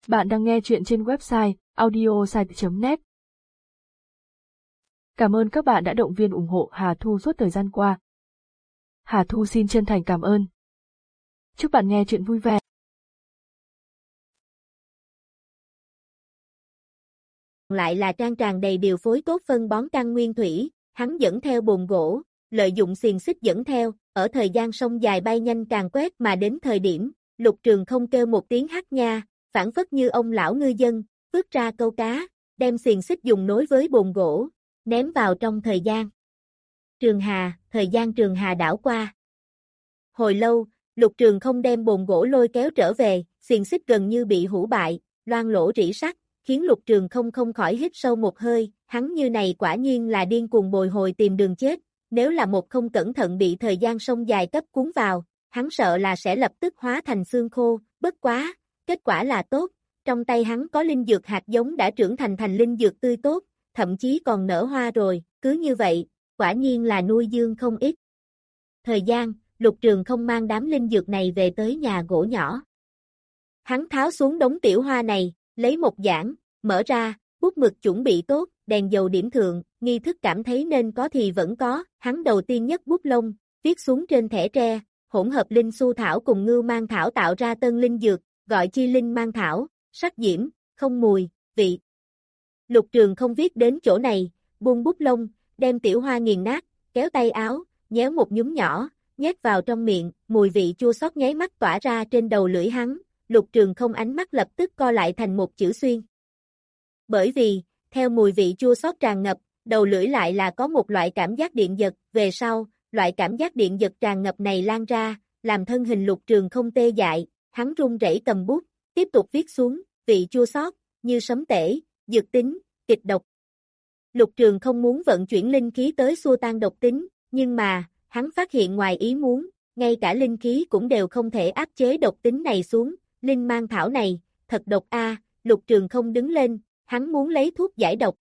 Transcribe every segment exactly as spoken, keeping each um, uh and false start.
Bạn đang nghe chuyện trên website audiosite chấm net. Cảm ơn các bạn đã động viên ủng hộ Hà Thu suốt thời gian qua. Hà Thu xin chân thành cảm ơn. Chúc bạn nghe chuyện vui vẻ. Lại là trang tràn đầy điều phối tốt phân bón căn nguyên thủy, hắn dẫn theo bồn gỗ, lợi dụng xiềng xích dẫn theo, ở thời gian sông dài bay nhanh càng quét mà đến thời điểm, Lục Trường không kêu một tiếng hắt nha, phản phất như ông lão ngư dân, vứt ra câu cá, đem xiềng xích dùng nối với bồn gỗ, ném vào trong thời gian. Trường Hà, thời gian Trường Hà đảo qua. Hồi lâu, Lục Trường không đem bồn gỗ lôi kéo trở về, xiềng xích gần như bị hủ bại, loang lỗ rỉ sắt, khiến Lục Trường không không khỏi hít sâu một hơi, hắn như này quả nhiên là điên cuồng bồi hồi tìm đường chết, nếu là một không cẩn thận bị thời gian sông dài cấp cuốn vào, hắn sợ là sẽ lập tức hóa thành xương khô, bất quá, kết quả là tốt, trong tay hắn có linh dược hạt giống đã trưởng thành thành linh dược tươi tốt, thậm chí còn nở hoa rồi, cứ như vậy, quả nhiên là nuôi dương không ít. Thời gian, Lục Trường không mang đám linh dược này về tới nhà gỗ nhỏ. Hắn tháo xuống đống tiểu hoa này, lấy một giảng, mở ra, bút mực chuẩn bị tốt, đèn dầu điểm thượng, nghi thức cảm thấy nên có thì vẫn có, hắn đầu tiên nhấc bút lông, viết xuống trên thẻ tre, hỗn hợp linh su thảo cùng ngưu mang thảo tạo ra tân linh dược, gọi chi linh mang thảo, sắc diễm, không mùi, vị. Lục Trường không viết đến chỗ này, buông bút lông, đem tiểu hoa nghiền nát, kéo tay áo, nhéo một nhúm nhỏ, nhét vào trong miệng, mùi vị chua xót nháy mắt tỏa ra trên đầu lưỡi hắn, Lục Trường không ánh mắt lập tức co lại thành một chữ xuyên. Bởi vì, theo mùi vị chua xót tràn ngập, đầu lưỡi lại là có một loại cảm giác điện giật, về sau, loại cảm giác điện giật tràn ngập này lan ra, làm thân hình Lục Trường không tê dại, hắn run rẩy cầm bút, tiếp tục viết xuống, vị chua xót, như sấm tể, dược tính, kịch độc. Lục Trường không muốn vận chuyển linh khí tới xua tan độc tính, nhưng mà, hắn phát hiện ngoài ý muốn, ngay cả linh khí cũng đều không thể áp chế độc tính này xuống, linh mang thảo này, thật độc a, Lục Trường không đứng lên, hắn muốn lấy thuốc giải độc.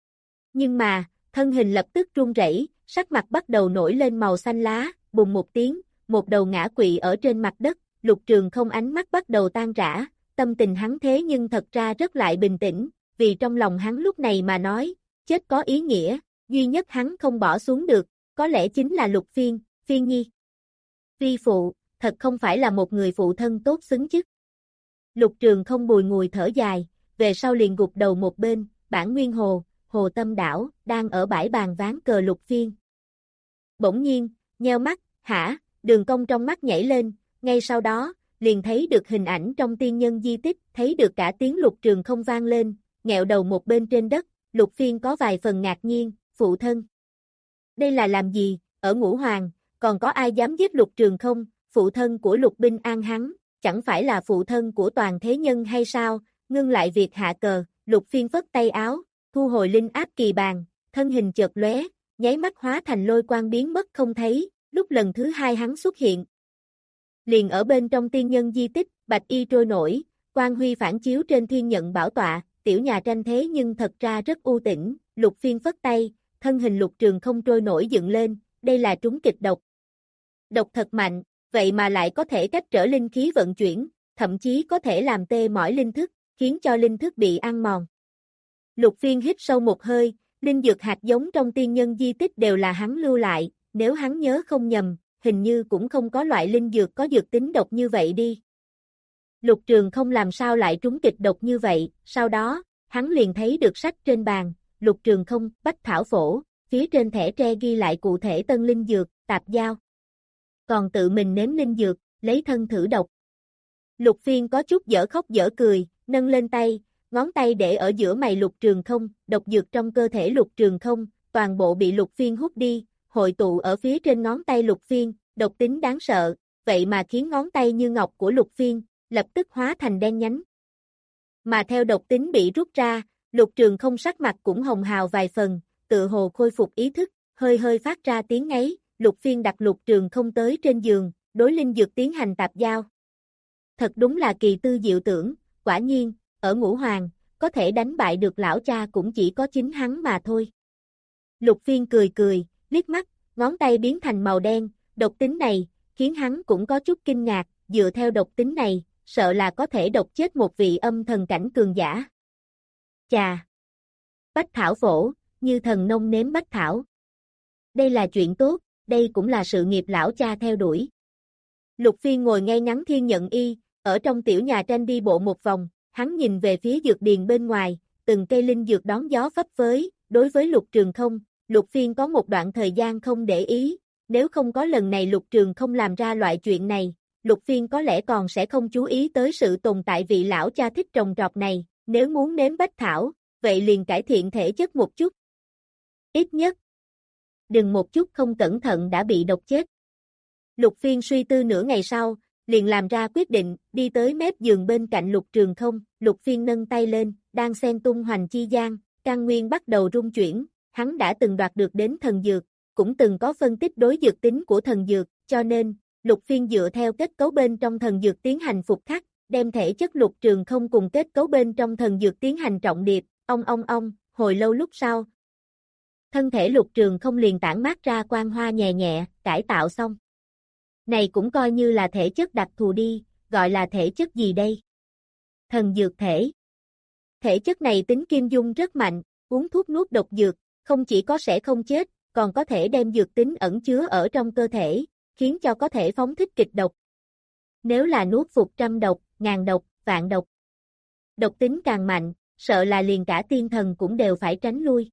Nhưng mà, thân hình lập tức run rẩy, sắc mặt bắt đầu nổi lên màu xanh lá, bùng một tiếng, một đầu ngã quỵ ở trên mặt đất, Lục Trường không ánh mắt bắt đầu tan rã, tâm tình hắn thế nhưng thật ra rất lại bình tĩnh, vì trong lòng hắn lúc này mà nói, chết có ý nghĩa, duy nhất hắn không bỏ xuống được, có lẽ chính là Lục Phiên, Phiên Nhi. Phi phụ, thật không phải là một người phụ thân tốt xứng chức. Lục Trường không bùi ngùi thở dài, về sau liền gục đầu một bên, Bản Nguyên Hồ, Hồ Tâm Đảo, đang ở bãi bàn ván cờ Lục Phiên. Bỗng nhiên, nheo mắt, hả, đường cong trong mắt nhảy lên, ngay sau đó, liền thấy được hình ảnh trong tiên nhân di tích, thấy được cả tiếng Lục Trường không vang lên, nghẹo đầu một bên trên đất, Lục Phiên có vài phần ngạc nhiên, phụ thân. Đây là làm gì, ở Ngũ Hoàng, còn có ai dám giết Lục Trường không, phụ thân của Lục Binh An hắn, chẳng phải là phụ thân của toàn thế nhân hay sao, ngưng lại việc hạ cờ, Lục Phiên phất tay áo, thu hồi linh áp kỳ bàn, thân hình chợt lóe, nháy mắt hóa thành lôi quang biến mất không thấy, lúc lần thứ hai hắn xuất hiện. Liền ở bên trong tiên nhân di tích, bạch y trôi nổi, quang huy phản chiếu trên thiên nhận bảo tọa, tiểu nhà tranh thế nhưng thật ra rất u tĩnh, Lục Phiên phất tay, thân hình Lục Trường không trôi nổi dựng lên, đây là trúng kịch độc. Độc thật mạnh, vậy mà lại có thể cách trở linh khí vận chuyển, thậm chí có thể làm tê mỏi linh thức, khiến cho linh thức bị ăn mòn. Lục Phiên hít sâu một hơi, linh dược hạt giống trong tiên nhân di tích đều là hắn lưu lại, nếu hắn nhớ không nhầm, hình như cũng không có loại linh dược có dược tính độc như vậy đi. Lục Trường không làm sao lại trúng kịch độc như vậy, sau đó, hắn liền thấy được sách trên bàn, Lục Trường không, Bách Thảo Phổ, phía trên thẻ tre ghi lại cụ thể tân linh dược, tạp giao. Còn tự mình nếm linh dược, lấy thân thử độc. Lục Phiên có chút dở khóc dở cười, nâng lên tay, ngón tay để ở giữa mày Lục Trường không, độc dược trong cơ thể Lục Trường không, toàn bộ bị Lục Phiên hút đi, hội tụ ở phía trên ngón tay Lục Phiên, độc tính đáng sợ, vậy mà khiến ngón tay như ngọc của Lục Phiên, lập tức hóa thành đen nhánh. Mà theo độc tính bị rút ra, Lục Trường không sắc mặt cũng hồng hào vài phần, tự hồ khôi phục ý thức, hơi hơi phát ra tiếng ngáy, Lục Phiên đặt Lục Trường không tới trên giường, đối linh dược tiến hành tạp giao. Thật đúng là kỳ tư diệu tưởng, quả nhiên, ở Ngũ Hoàng, có thể đánh bại được lão cha cũng chỉ có chính hắn mà thôi. Lục Phiên cười cười, liếc mắt, ngón tay biến thành màu đen, độc tính này, khiến hắn cũng có chút kinh ngạc, dựa theo độc tính này, sợ là có thể độc chết một vị âm thần cảnh cường giả. Chà! Bách thảo phổ, như thần nông nếm bách thảo. Đây là chuyện tốt, đây cũng là sự nghiệp lão cha theo đuổi. Lục Phiên ngồi ngay ngắn thiên nhận y, ở trong tiểu nhà tranh đi bộ một vòng, hắn nhìn về phía dược điền bên ngoài, từng cây linh dược đón gió phấp phới, đối với Lục Trường Không, Lục Phiên có một đoạn thời gian không để ý, nếu không có lần này Lục Trường Không làm ra loại chuyện này, Lục Phiên có lẽ còn sẽ không chú ý tới sự tồn tại vị lão cha thích trồng trọt này, nếu muốn nếm bách thảo, vậy liền cải thiện thể chất một chút. Ít nhất, đừng một chút không cẩn thận đã bị độc chết. Lục Phiên suy tư nửa ngày sau, liền làm ra quyết định, đi tới mép giường bên cạnh Lục Trường Không, Lục Phiên nâng tay lên, đang xen tung hoành chi gian, căn nguyên bắt đầu rung chuyển, hắn đã từng đoạt được đến thần dược, cũng từng có phân tích đối dược tính của thần dược, cho nên, Lục Phiên dựa theo kết cấu bên trong thần dược tiến hành phục khắc, đem thể chất Lục Trường Không cùng kết cấu bên trong thần dược tiến hành trọng điệp, ong ong ong, hồi lâu lúc sau. Thân thể Lục Trường Không liền tản mát ra quang hoa nhẹ nhẹ, cải tạo xong. Này cũng coi như là thể chất đặc thù đi, gọi là thể chất gì đây? Thần dược thể. Thể chất này tính kim dung rất mạnh, uống thuốc nuốt độc dược, không chỉ có sẽ không chết, còn có thể đem dược tính ẩn chứa ở trong cơ thể, khiến cho có thể phóng thích kịch độc. Nếu là nuốt phục trăm độc, ngàn độc, vạn độc. Độc tính càng mạnh, sợ là liền cả tiên thần cũng đều phải tránh lui.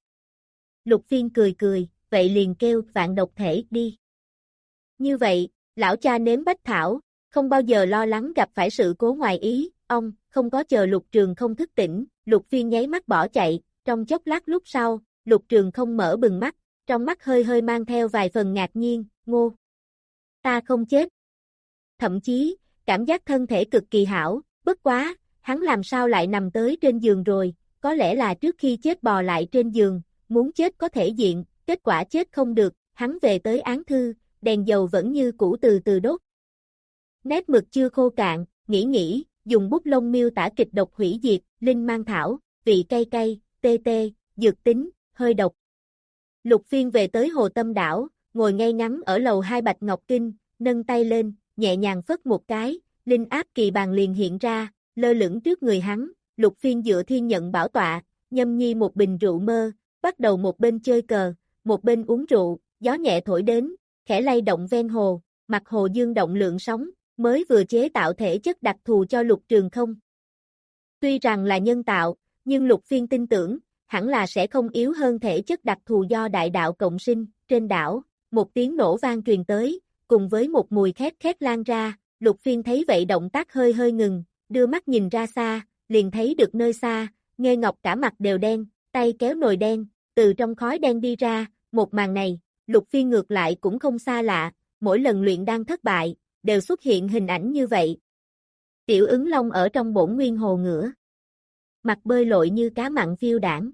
Lục Phiên cười cười, vậy liền kêu vạn độc thể đi. Như vậy, lão cha nếm bách thảo, không bao giờ lo lắng gặp phải sự cố ngoài ý, ông, không có chờ Lục Trường Không thức tỉnh, Lục Phiên nháy mắt bỏ chạy, trong chốc lát lúc sau, Lục Trường Không mở bừng mắt, trong mắt hơi hơi mang theo vài phần ngạc nhiên, ngô. Ta không chết. Thậm chí, cảm giác thân thể cực kỳ hảo, bất quá, hắn làm sao lại nằm tới trên giường rồi, có lẽ là trước khi chết bò lại trên giường, muốn chết có thể diện, kết quả chết không được, hắn về tới án thư, đèn dầu vẫn như cũ từ từ đốt. Nét mực chưa khô cạn, nghĩ nghĩ, dùng bút lông miêu tả kịch độc hủy diệt, linh mang thảo, vị cay cay, tê tê, dược tính, hơi độc. Lục Phiên về tới Hồ Tâm đảo, ngồi ngay ngắn ở lầu hai Bạch Ngọc Kinh, nâng tay lên, nhẹ nhàng phất một cái, linh áp kỳ bàn liền hiện ra, lơ lửng trước người hắn, Lục Phiên dựa thiên nhận bảo tọa, nhâm nhi một bình rượu mơ, bắt đầu một bên chơi cờ, một bên uống rượu, gió nhẹ thổi đến, khẽ lay động ven hồ, mặt hồ dương động lượng sóng, mới vừa chế tạo thể chất đặc thù cho Lục Trường Không. Tuy rằng là nhân tạo, nhưng Lục Phiên tin tưởng, hẳn là sẽ không yếu hơn thể chất đặc thù do đại đạo cộng sinh, trên đảo, một tiếng nổ vang truyền tới, cùng với một mùi khét khét lan ra, Lục Phiên thấy vậy động tác hơi hơi ngừng, đưa mắt nhìn ra xa, liền thấy được nơi xa, Nghê Ngọc cả mặt đều đen, tay kéo nồi đen, từ trong khói đen đi ra, một màn này, Lục Phiên ngược lại cũng không xa lạ, mỗi lần luyện đan thất bại, đều xuất hiện hình ảnh như vậy. Tiểu ứng long ở trong bổn nguyên hồ ngửa, mặt bơi lội như cá mặn phiêu đảng.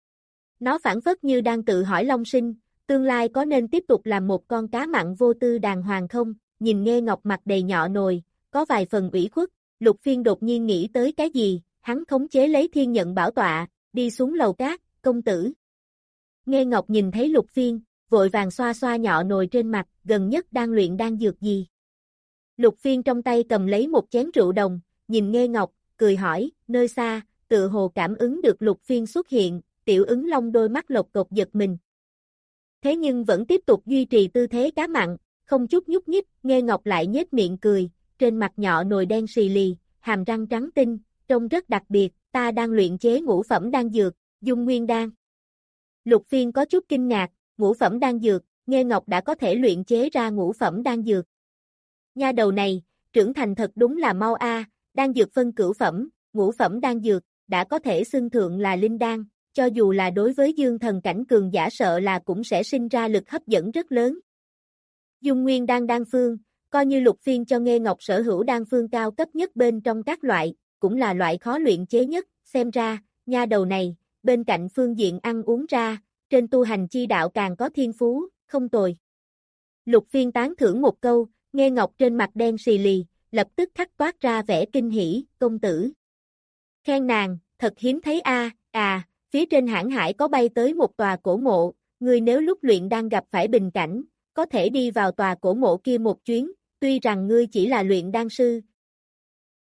Nó phản phất như đang tự hỏi Long Sinh, tương lai có nên tiếp tục làm một con cá mặn vô tư đàng hoàng không? Nhìn Nghê Ngọc mặt đầy nhọ nồi, có vài phần ủy khuất, Lục Phiên đột nhiên nghĩ tới cái gì, hắn khống chế lấy thiên nhận bảo tọa, đi xuống lầu cát, công tử. Nghê Ngọc nhìn thấy Lục Phiên, vội vàng xoa xoa nhọ nồi trên mặt, gần nhất đang luyện đan dược gì. Lục Phiên trong tay cầm lấy một chén rượu đồng, nhìn Nghê Ngọc, cười hỏi, nơi xa, tự hồ cảm ứng được Lục Phiên xuất hiện, tiểu ứng long đôi mắt lột cột giật mình. Thế nhưng vẫn tiếp tục duy trì tư thế cá mặn, không chút nhúc nhích, Nghê Ngọc lại nhếch miệng cười, trên mặt nhọ nồi đen xì lì, hàm răng trắng tinh, trông rất đặc biệt, ta đang luyện chế ngũ phẩm đan dược, dung nguyên đan. Lục Phiên có chút kinh ngạc, ngũ phẩm đan dược, Nghê Ngọc đã có thể luyện chế ra ngũ phẩm đan dược. Nha đầu này, trưởng thành thật đúng là mau a, đan dược phân cửu phẩm, ngũ phẩm đan dược, đã có thể xưng thượng là linh đan, cho dù là đối với dương thần cảnh cường giả sợ là cũng sẽ sinh ra lực hấp dẫn rất lớn. Dung nguyên đan đan phương, coi như Lục Phiên cho Nghê Ngọc sở hữu đan phương cao cấp nhất bên trong các loại, cũng là loại khó luyện chế nhất, xem ra, nha đầu này, bên cạnh phương diện ăn uống ra, trên tu hành chi đạo càng có thiên phú, không tồi. Lục Phiên tán thưởng một câu, Nghê Ngọc trên mặt đen xì lì, lập tức khắc toát ra vẻ kinh hỉ, công tử. Khen nàng, thật hiếm thấy a, à, phía trên hãn hải có bay tới một tòa cổ mộ, ngươi nếu lúc luyện đang gặp phải bình cảnh, có thể đi vào tòa cổ mộ kia một chuyến, tuy rằng ngươi chỉ là luyện đan sư.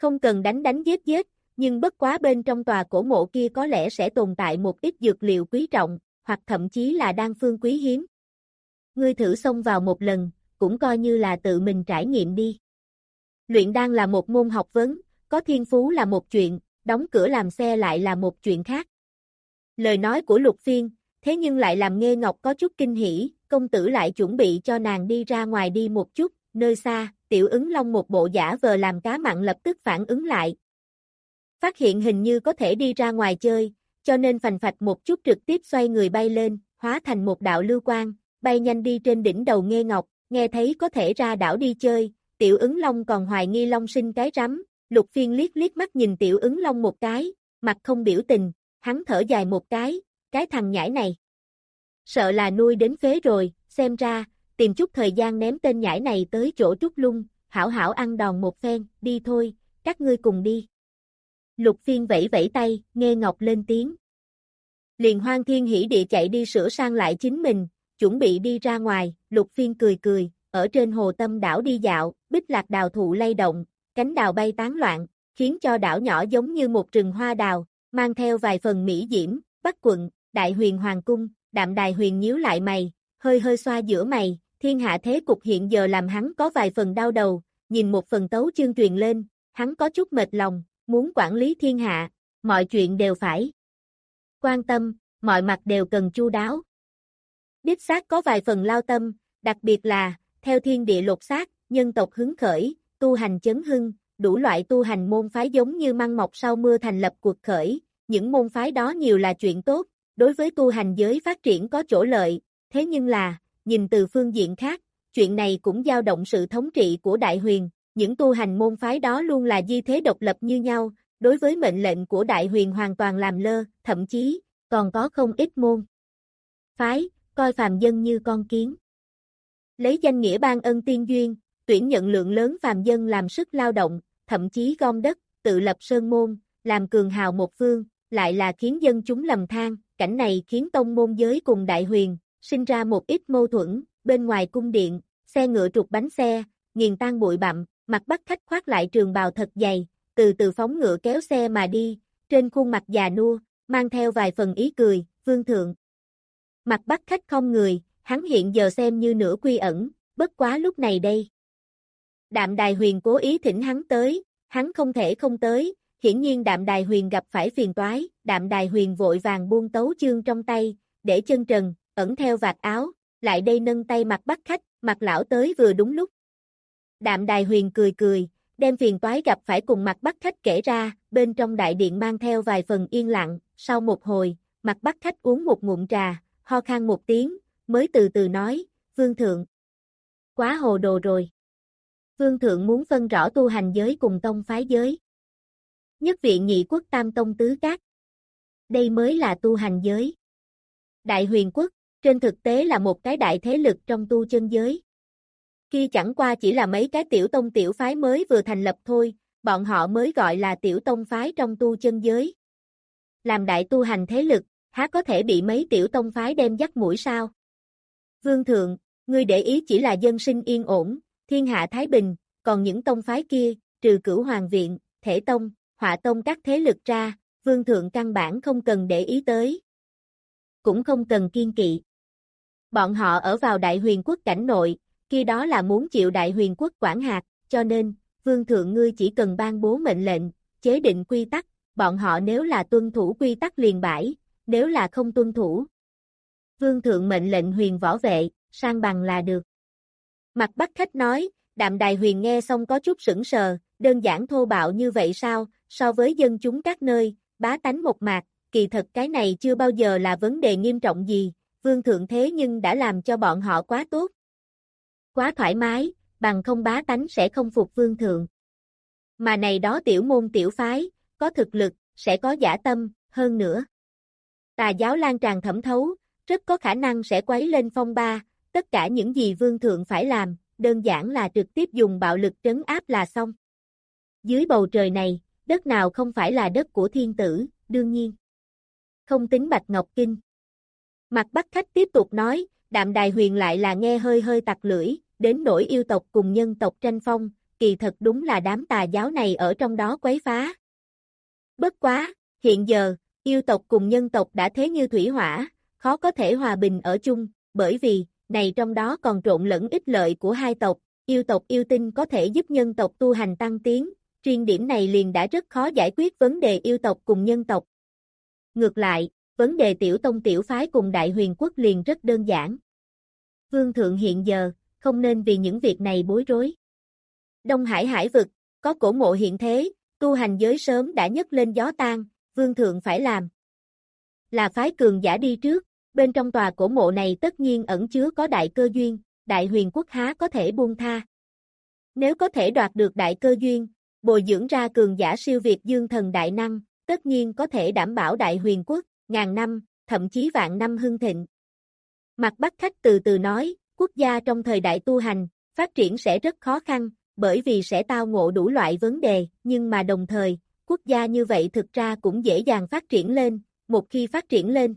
Không cần đánh đánh giết giết, nhưng bất quá bên trong tòa cổ mộ kia có lẽ sẽ tồn tại một ít dược liệu quý trọng, hoặc thậm chí là đan phương quý hiếm. Ngươi thử xông vào một lần, cũng coi như là tự mình trải nghiệm đi. Luyện đan là một môn học vấn, có thiên phú là một chuyện, đóng cửa làm xe lại là một chuyện khác. Lời nói của Lục Phiên, thế nhưng lại làm Nghê Ngọc có chút kinh hỉ, công tử lại chuẩn bị cho nàng đi ra ngoài đi một chút, nơi xa, Tiểu Ứng Long một bộ giả vờ làm cá mặn lập tức phản ứng lại. Phát hiện hình như có thể đi ra ngoài chơi, cho nên phành phạch một chút trực tiếp xoay người bay lên, hóa thành một đạo lưu quang, bay nhanh đi trên đỉnh đầu Nghê Ngọc, nghe thấy có thể ra đảo đi chơi, Tiểu Ứng Long còn hoài nghi Long sinh cái rắm, Lục Phiên liếc liếc mắt nhìn Tiểu Ứng Long một cái, mặt không biểu tình, hắn thở dài một cái, cái thằng nhãi này. Sợ là nuôi đến phế rồi, xem ra, tìm chút thời gian ném tên nhãi này tới chỗ Trúc Lung, hảo hảo ăn đòn một phen, đi thôi, các ngươi cùng đi. Lục Phiên vẫy vẫy tay, Nghê Ngọc lên tiếng. Liền hoan thiên hỉ địa chạy đi sửa sang lại chính mình, chuẩn bị đi ra ngoài, Lục Phiên cười cười, ở trên hồ Tâm đảo đi dạo, bích lạc đào thụ lay động, cánh đào bay tán loạn, khiến cho đảo nhỏ giống như một rừng hoa đào, mang theo vài phần mỹ diễm, Bắc quận, Đại Huyền Hoàng cung, Đạm Đài Huyền nhíu lại mày, hơi hơi xoa giữa mày, thiên hạ thế cục hiện giờ làm hắn có vài phần đau đầu, nhìn một phần tấu chương truyền lên, hắn có chút mệt lòng, muốn quản lý thiên hạ, mọi chuyện đều phải quan tâm, mọi mặt đều cần chu đáo. Đích xác có vài phần lao tâm, đặc biệt là, theo thiên địa lột xác, nhân tộc hứng khởi, tu hành chấn hưng, đủ loại tu hành môn phái giống như măng mọc sau mưa thành lập cuộc khởi, những môn phái đó nhiều là chuyện tốt, đối với tu hành giới phát triển có chỗ lợi, thế nhưng là, nhìn từ phương diện khác, chuyện này cũng dao động sự thống trị của Đại Huyền, những tu hành môn phái đó luôn là di thế độc lập như nhau, đối với mệnh lệnh của Đại Huyền hoàn toàn làm lơ, thậm chí, còn có không ít môn phái, coi phàm dân như con kiến. Lấy danh nghĩa ban ân tiên duyên, tuyển nhận lượng lớn phàm dân làm sức lao động, thậm chí gom đất, tự lập sơn môn, làm cường hào một phương, lại là khiến dân chúng lầm than, cảnh này khiến tông môn giới cùng Đại Huyền, sinh ra một ít mâu thuẫn, bên ngoài cung điện, xe ngựa trục bánh xe, nghiền tan bụi bặm, mặt Bắc khách khoác lại trường bào thật dày, từ từ phóng ngựa kéo xe mà đi, trên khuôn mặt già nua, mang theo vài phần ý cười, vương thượng. Mặt Bắc khách không người, hắn hiện giờ xem như nửa quy ẩn, bất quá lúc này đây. Đạm Đài Huyền cố ý thỉnh hắn tới, hắn không thể không tới, hiển nhiên Đạm Đài Huyền gặp phải phiền toái, Đạm Đài Huyền vội vàng buông tấu chương trong tay, để chân trần, ẩn theo vạt áo, lại đây nâng tay mặt Bắc khách, mặt lão tới vừa đúng lúc. Đạm Đài Huyền cười cười, đem phiền toái gặp phải cùng mặt Bắc khách kể ra, bên trong đại điện mang theo vài phần yên lặng, sau một hồi, mặt Bắc khách uống một ngụm trà, ho khan một tiếng, mới từ từ nói, vương thượng. Quá hồ đồ rồi. Vương thượng muốn phân rõ tu hành giới cùng tông phái giới. Nhất viện nhị quốc tam tông tứ các. Đây mới là tu hành giới. Đại Huyền quốc, trên thực tế là một cái đại thế lực trong tu chân giới. Kia chẳng qua chỉ là mấy cái tiểu tông tiểu phái mới vừa thành lập thôi, bọn họ mới gọi là tiểu tông phái trong tu chân giới. Làm đại tu hành thế lực, há có thể bị mấy tiểu tông phái đem dắt mũi sao? Vương thượng, ngươi để ý chỉ là dân sinh yên ổn, thiên hạ thái bình, còn những tông phái kia, trừ Cửu Hoàng viện, Thể tông, Họa tông các thế lực ra, vương thượng căn bản không cần để ý tới. Cũng không cần kiên kỵ. Bọn họ ở vào Đại Huyền quốc cảnh nội, kia đó là muốn chịu Đại Huyền quốc quản hạt, cho nên, vương thượng ngươi chỉ cần ban bố mệnh lệnh, chế định quy tắc, bọn họ nếu là tuân thủ quy tắc liền bãi, nếu là không tuân thủ. Vương thượng mệnh lệnh Huyền võ vệ, sang bằng là được. Mặt Bắc khách nói, Đạm Đài Huyền nghe xong có chút sững sờ, đơn giản thô bạo như vậy sao, so với dân chúng các nơi, bá tánh một mạc, kỳ thật cái này chưa bao giờ là vấn đề nghiêm trọng gì, vương thượng thế nhưng đã làm cho bọn họ quá tốt. Quá thoải mái, bằng không bá tánh sẽ không phục vương thượng. Mà này đó tiểu môn tiểu phái, có thực lực, sẽ có dã tâm, hơn nữa. Tà giáo lan tràn thẩm thấu, rất có khả năng sẽ quấy lên phong ba, tất cả những gì vương thượng phải làm, đơn giản là trực tiếp dùng bạo lực trấn áp là xong. Dưới bầu trời này, đất nào không phải là đất của thiên tử, đương nhiên. Không tính Bạch Ngọc Kinh. Mặt Bắc khách tiếp tục nói, Đạm Đài Huyền lại là nghe hơi hơi tặc lưỡi, đến nỗi yêu tộc cùng nhân tộc tranh phong, kỳ thật đúng là đám tà giáo này ở trong đó quấy phá. Bất quá, hiện giờ, yêu tộc cùng nhân tộc đã thế như thủy hỏa, khó có thể hòa bình ở chung, bởi vì, này trong đó còn trộn lẫn ích lợi của hai tộc, yêu tộc yêu tinh có thể giúp nhân tộc tu hành tăng tiến, riêng điểm này liền đã rất khó giải quyết vấn đề yêu tộc cùng nhân tộc. Ngược lại, vấn đề tiểu tông tiểu phái cùng đại huyền quốc liền rất đơn giản. Vương thượng hiện giờ, không nên vì những việc này bối rối. Đông Hải hải vực, có cổ mộ hiện thế, tu hành giới sớm đã nhấc lên gió tan, vương thượng phải làm là phái cường giả đi trước, bên trong tòa cổ mộ này tất nhiên ẩn chứa có đại cơ duyên, đại huyền quốc há có thể buông tha. Nếu có thể đoạt được đại cơ duyên, bồi dưỡng ra cường giả siêu việt dương thần đại năng, tất nhiên có thể đảm bảo đại huyền quốc, ngàn năm, thậm chí vạn năm hưng thịnh. Mạc Bắc Khách từ từ nói, quốc gia trong thời đại tu hành, phát triển sẽ rất khó khăn, bởi vì sẽ tao ngộ đủ loại vấn đề, nhưng mà đồng thời, quốc gia như vậy thực ra cũng dễ dàng phát triển lên, một khi phát triển lên.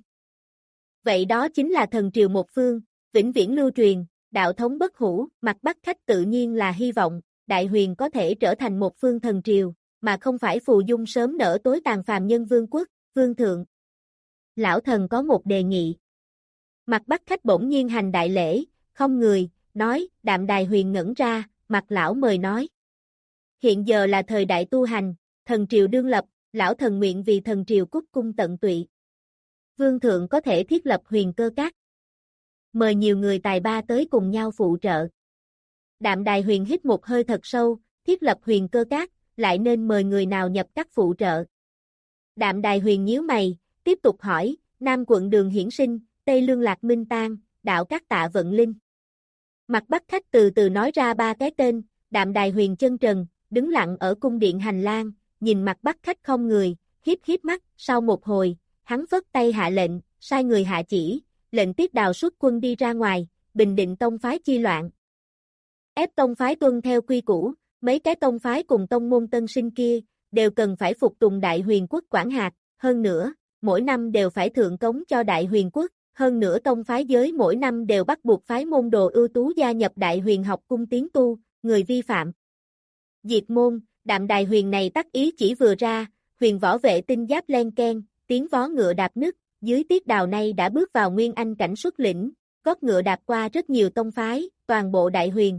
Vậy đó chính là thần triều một phương, vĩnh viễn lưu truyền, đạo thống bất hủ, Mạc Bắc Khách tự nhiên là hy vọng, đại huyền có thể trở thành một phương thần triều, mà không phải phù dung sớm nở tối tàn phàm nhân vương quốc, vương thượng. Lão thần có một đề nghị. Mạc Bắc Khách bỗng nhiên hành đại lễ, không người, nói, Đạm Đài Huyền ngẩn ra, Mạc lão mời nói. Hiện giờ là thời đại tu hành, thần triều đương lập, lão thần nguyện vì thần triều cúc cung tận tụy. Vương thượng có thể thiết lập huyền cơ các. Mời nhiều người tài ba tới cùng nhau phụ trợ. Đạm Đài Huyền hít một hơi thật sâu, thiết lập huyền cơ các, lại nên mời người nào nhập các phụ trợ. Đạm Đài Huyền nhíu mày, tiếp tục hỏi, Nam quận Đường Hiển Sinh, Tây Lương Lạc Minh Tang, đạo các Tạ Vận Linh. Mạc Bắc Khách từ từ nói ra ba cái tên, Đạm Đài Huyền chân trần, đứng lặng ở cung điện hành lang, nhìn Mạc Bắc Khách không người, hiếp hiếp mắt, sau một hồi, hắn vất tay hạ lệnh, sai người hạ chỉ, lệnh Tiết Đào xuất quân đi ra ngoài, bình định tông phái chi loạn. Ép tông phái tuân theo quy củ, mấy cái tông phái cùng tông môn tân sinh kia, đều cần phải phục tùng Đại Huyền quốc quản hạt, hơn nữa, mỗi năm đều phải thượng cống cho Đại Huyền quốc, hơn nữa tông phái giới mỗi năm đều bắt buộc phái môn đồ ưu tú gia nhập Đại Huyền học cung tiến tu, người vi phạm diệt môn. Đạm Đài Huyền này tắc ý chỉ vừa ra, huyền võ vệ tinh giáp len keng, tiếng vó ngựa đạp nứt, dưới Tiết Đào nay đã bước vào nguyên anh cảnh xuất lĩnh, gót ngựa đạp qua rất nhiều tông phái, toàn bộ Đại Huyền.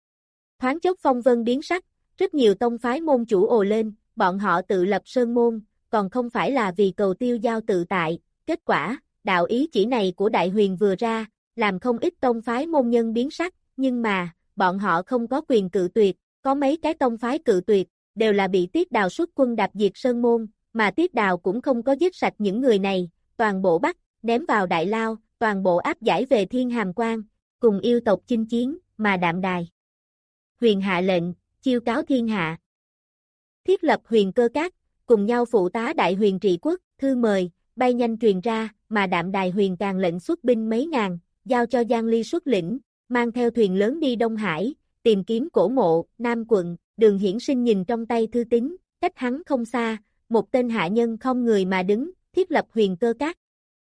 Thoáng chốc phong vân biến sắc, rất nhiều tông phái môn chủ ồ lên, bọn họ tự lập sơn môn, còn không phải là vì cầu tiêu giao tự tại, kết quả, đạo ý chỉ này của Đại Huyền vừa ra, làm không ít tông phái môn nhân biến sắc, nhưng mà, bọn họ không có quyền cự tuyệt, có mấy cái tông phái cự tuyệt, đều là bị Tiết Đào xuất quân đạp diệt sơn môn, mà Tiết Đào cũng không có giết sạch những người này, toàn bộ bắt, ném vào đại lao, toàn bộ áp giải về Thiên Hàm Quan, cùng yêu tộc chinh chiến, mà Đạm Đài Huyền hạ lệnh, chiêu cáo thiên hạ. Thiết lập huyền cơ các, cùng nhau phụ tá Đại Huyền trị quốc, thư mời, bay nhanh truyền ra, mà Đạm Đài Huyền càng lệnh xuất binh mấy ngàn, giao cho Giang Ly xuất lĩnh, mang theo thuyền lớn đi Đông Hải, tìm kiếm cổ mộ, Nam quận. Đường Hiển Sinh nhìn trong tay thư tín, cách hắn không xa, một tên hạ nhân không người mà đứng, thiết lập huyền cơ các.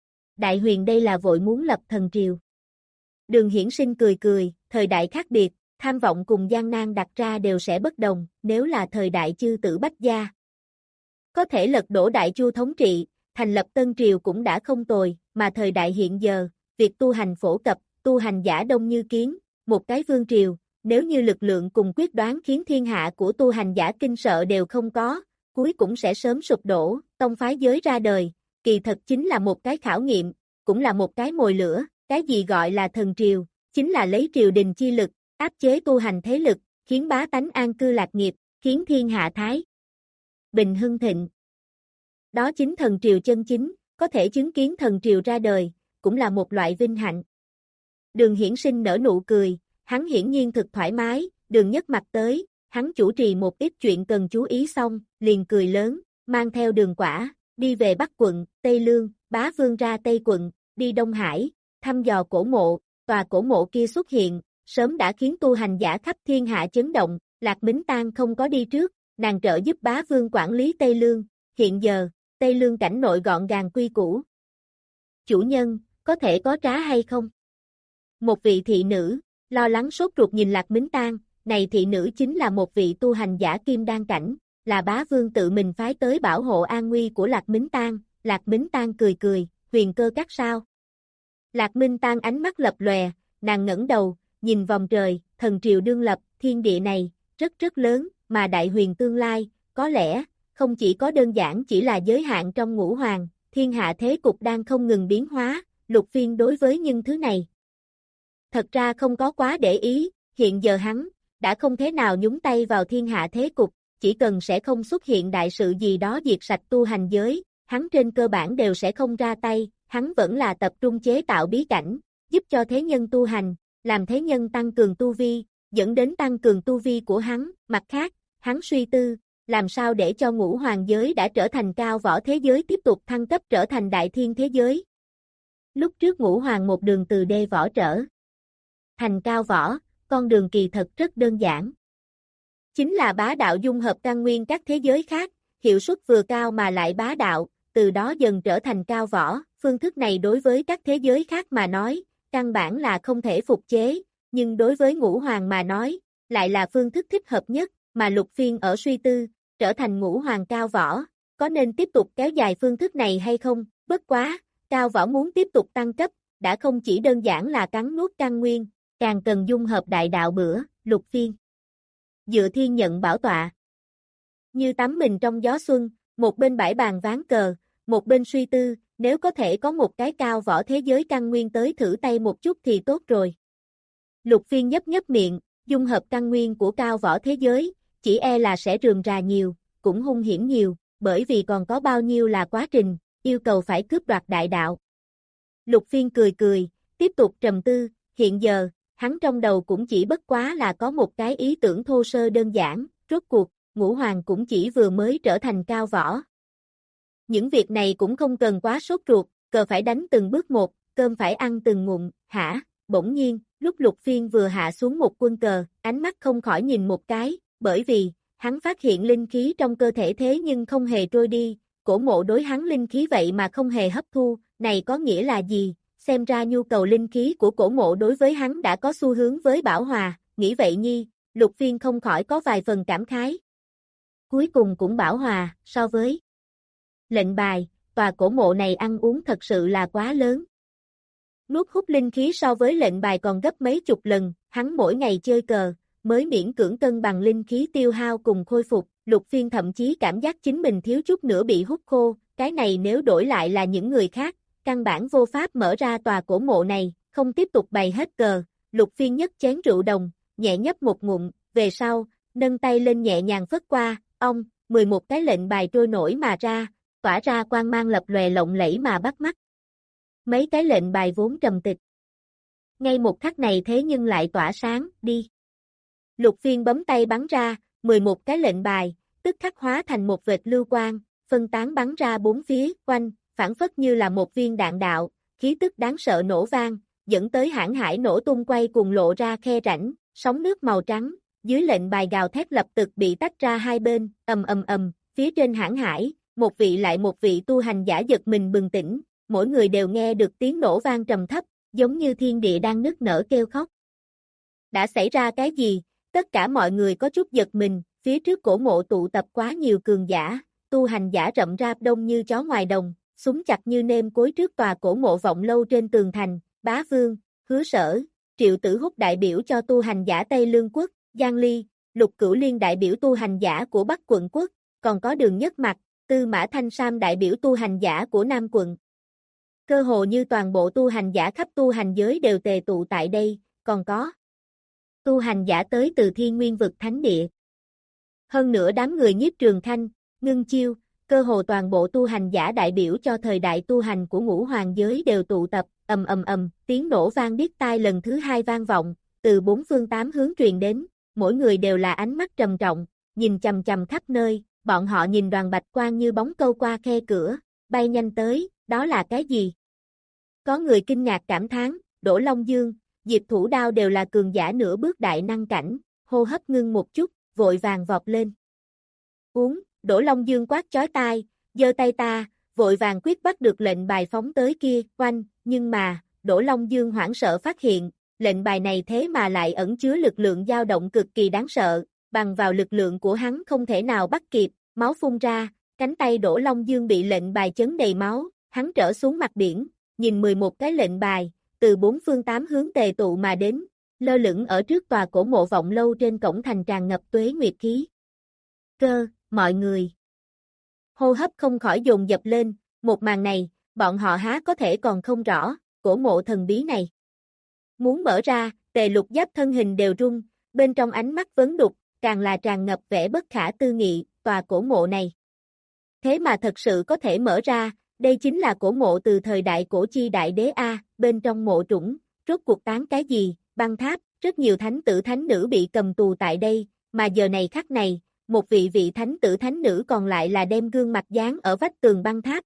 Đại Huyền đây là vội muốn lập thần triều. Đường Hiển Sinh cười cười, thời đại khác biệt, tham vọng cùng gian nan đặt ra đều sẽ bất đồng, nếu là thời đại chư tử Bách gia. Có thể lật đổ Đại Chu thống trị, thành lập tân triều cũng đã không tồi, mà thời đại hiện giờ, việc tu hành phổ cập, tu hành giả đông như kiến, một cái vương triều, nếu như lực lượng cùng quyết đoán khiến thiên hạ của tu hành giả kinh sợ đều không có, cuối cũng sẽ sớm sụp đổ, tông phái giới ra đời, kỳ thật chính là một cái khảo nghiệm, cũng là một cái mồi lửa, cái gì gọi là thần triều, chính là lấy triều đình chi lực, áp chế tu hành thế lực, khiến bá tánh an cư lạc nghiệp, khiến thiên hạ thái bình hưng thịnh. Đó chính thần triều chân chính, có thể chứng kiến thần triều ra đời, cũng là một loại vinh hạnh. Đường Hiển Sinh nở nụ cười, hắn hiển nhiên thực thoải mái, đường nhất mặt tới, hắn chủ trì một ít chuyện cần chú ý xong, liền cười lớn, mang theo đường quả, đi về Bắc quận, Tây Lương, bá vương ra Tây quận, đi Đông Hải, thăm dò cổ mộ, tòa cổ mộ kia xuất hiện, sớm đã khiến tu hành giả khắp thiên hạ chấn động, Lạc Mính Tang không có đi trước, nàng trợ giúp bá vương quản lý Tây Lương, hiện giờ, Tây Lương cảnh nội gọn gàng quy củ. Chủ nhân, có thể có trá hay không? Một vị thị nữ, lo lắng sốt ruột nhìn Lạc Mính Tang, này thị nữ chính là một vị tu hành giả kim đan cảnh, là bá vương tự mình phái tới bảo hộ an nguy của Lạc Mính Tang. Lạc Mính Tang cười cười, huyền cơ các sao? Lạc Minh Tang ánh mắt lập lòe, nàng ngẩng đầu, nhìn vòng trời, thần triều đương lập, thiên địa này, rất rất lớn, mà đại huyền tương lai, có lẽ, không chỉ có đơn giản chỉ là giới hạn trong ngũ hoàng, thiên hạ thế cục đang không ngừng biến hóa, Lục Phiên đối với những thứ này. Thật ra không có quá để ý, hiện giờ hắn, đã không thế nào nhúng tay vào thiên hạ thế cục, chỉ cần sẽ không xuất hiện đại sự gì đó diệt sạch tu hành giới, hắn trên cơ bản đều sẽ không ra tay, hắn vẫn là tập trung chế tạo bí cảnh, giúp cho thế nhân tu hành, làm thế nhân tăng cường tu vi, dẫn đến tăng cường tu vi của hắn, mặt khác, hắn suy tư, làm sao để cho ngũ hoàng giới đã trở thành cao võ thế giới tiếp tục thăng cấp trở thành đại thiên thế giới. Lúc trước ngũ hoàng một đường từ đê võ trở thành cao võ, con đường kỳ thật rất đơn giản. Chính là bá đạo dung hợp căn nguyên các thế giới khác, hiệu suất vừa cao mà lại bá đạo, từ đó dần trở thành cao võ, phương thức này đối với các thế giới khác mà nói, căn bản là không thể phục chế, nhưng đối với ngũ hoàng mà nói, lại là phương thức thích hợp nhất, mà Lục Phiên ở suy tư, trở thành ngũ hoàng cao võ, có nên tiếp tục kéo dài phương thức này hay không, bất quá, cao võ muốn tiếp tục tăng cấp, đã không chỉ đơn giản là cắn nuốt căn nguyên, càng cần dung hợp đại đạo bữa, Lục Phiên. Dựa thiên nhận bảo tọa. Như tắm mình trong gió xuân, một bên bãi bàn ván cờ, một bên suy tư, nếu có thể có một cái cao võ thế giới căn nguyên tới thử tay một chút thì tốt rồi. Lục Phiên nhấp nhấp miệng, dung hợp căn nguyên của cao võ thế giới, chỉ e là sẽ rườm rà nhiều, cũng hung hiểm nhiều, bởi vì còn có bao nhiêu là quá trình, yêu cầu phải cướp đoạt đại đạo. Lục Phiên cười cười, tiếp tục trầm tư, hiện giờ, hắn trong đầu cũng chỉ bất quá là có một cái ý tưởng thô sơ đơn giản, rốt cuộc, ngũ hoàng cũng chỉ vừa mới trở thành cao võ. Những việc này cũng không cần quá sốt ruột, cờ phải đánh từng bước một, cơm phải ăn từng ngụm, hả, bỗng nhiên, lúc Lục Phiên vừa hạ xuống một quân cờ, ánh mắt không khỏi nhìn một cái, bởi vì, hắn phát hiện linh khí trong cơ thể thế nhưng không hề trôi đi, cổ mộ đối hắn linh khí vậy mà không hề hấp thu, này có nghĩa là gì? Xem ra nhu cầu linh khí của cổ mộ đối với hắn đã có xu hướng với bảo hòa, nghĩ vậy nhi, Lục Phiên không khỏi có vài phần cảm khái. Cuối cùng cũng bảo hòa, so với lệnh bài, tòa cổ mộ này ăn uống thật sự là quá lớn. Nuốt hút linh khí so với lệnh bài còn gấp mấy chục lần, hắn mỗi ngày chơi cờ, mới miễn cưỡng cân bằng linh khí tiêu hao cùng khôi phục, Lục Phiên thậm chí cảm giác chính mình thiếu chút nữa bị hút khô, cái này nếu đổi lại là những người khác, căn bản vô pháp mở ra tòa cổ mộ này, không tiếp tục bày hết cờ, Lục Phiên nhấc chén rượu đồng, nhẹ nhấp một ngụm, về sau, nâng tay lên nhẹ nhàng phất qua, ông, mười một cái lệnh bài trôi nổi mà ra, tỏa ra quang mang lập lòe lộng lẫy mà bắt mắt. Mấy cái lệnh bài vốn trầm tịch. Ngay một khắc này thế nhưng lại tỏa sáng, đi. Lục Phiên bấm tay bắn ra, mười một cái lệnh bài, tức khắc hóa thành một vệt lưu quang, phân tán bắn ra bốn phía, quanh, phản phất như là một viên đạn đạo, khí tức đáng sợ nổ vang, dẫn tới hãn hải nổ tung quay cuồng lộ ra khe rãnh, sóng nước màu trắng, dưới lệnh bài gào thét lập tức bị tách ra hai bên, ầm ầm ầm, phía trên hãn hải, một vị lại một vị tu hành giả giật mình bừng tỉnh, mỗi người đều nghe được tiếng nổ vang trầm thấp, giống như thiên địa đang nức nở kêu khóc. Đã xảy ra cái gì? Tất cả mọi người có chút giật mình, phía trước cổ mộ tụ tập quá nhiều cường giả, tu hành giả rậm rạp đông như chó ngoài đồng, súng chặt như nêm cối trước tòa cổ mộ vọng lâu trên tường thành, Bá Vương, Hứa Sở, Triệu Tử Húc đại biểu cho tu hành giả Tây Lương Quốc, Giang Ly, Lục Cửu Liên đại biểu tu hành giả của Bắc Quận Quốc, còn có Đường Nhất Mặc, Tư Mã Thanh Sam đại biểu tu hành giả của Nam Quận. Cơ hồ như toàn bộ tu hành giả khắp tu hành giới đều tề tụ tại đây, còn có tu hành giả tới từ Thiên Nguyên vực thánh địa. Hơn nữa đám người Nhiếp Trường Khanh, Ngưng Chiêu, cơ hồ toàn bộ tu hành giả đại biểu cho thời đại tu hành của ngũ hoàng giới đều tụ tập, ầm ầm ầm, tiếng nổ vang điếc tai lần thứ hai vang vọng, từ bốn phương tám hướng truyền đến, mỗi người đều là ánh mắt trầm trọng, nhìn chằm chằm khắp nơi, bọn họ nhìn đoàn bạch quang như bóng câu qua khe cửa, bay nhanh tới, đó là cái gì? Có người kinh ngạc cảm thán, Đỗ Long Dương, Diệp Thủ Đao đều là cường giả nửa bước đại năng cảnh, hô hấp ngưng một chút, vội vàng vọt lên. Uống, Đỗ Long Dương quát chói tai, giơ tay ta, vội vàng quyết bắt được lệnh bài phóng tới kia, quanh, nhưng mà, Đỗ Long Dương hoảng sợ phát hiện, lệnh bài này thế mà lại ẩn chứa lực lượng dao động cực kỳ đáng sợ, bằng vào lực lượng của hắn không thể nào bắt kịp, máu phun ra, cánh tay Đỗ Long Dương bị lệnh bài chấn đầy máu, hắn trở xuống mặt biển, nhìn mười một cái lệnh bài, từ bốn phương tám hướng tề tụ mà đến, lơ lửng ở trước tòa cổ mộ Vọng Lâu trên cổng thành tràn ngập tuế nguyệt khí. Cơ, mọi người. Hô hấp không khỏi dồn dập lên, một màn này, bọn họ há có thể còn không rõ, cổ mộ thần bí này. Muốn mở ra, Tề Lục Giáp thân hình đều run, bên trong ánh mắt vấn đục, càng là tràn ngập vẻ bất khả tư nghị, tòa cổ mộ này. Thế mà thật sự có thể mở ra, đây chính là cổ mộ từ thời đại cổ chi đại đế A, bên trong mộ trũng, rốt cuộc tán cái gì, băng tháp, rất nhiều thánh tử thánh nữ bị cầm tù tại đây, mà giờ này khắc này, một vị vị thánh tử thánh nữ còn lại là đem gương mặt dán ở vách tường băng tháp.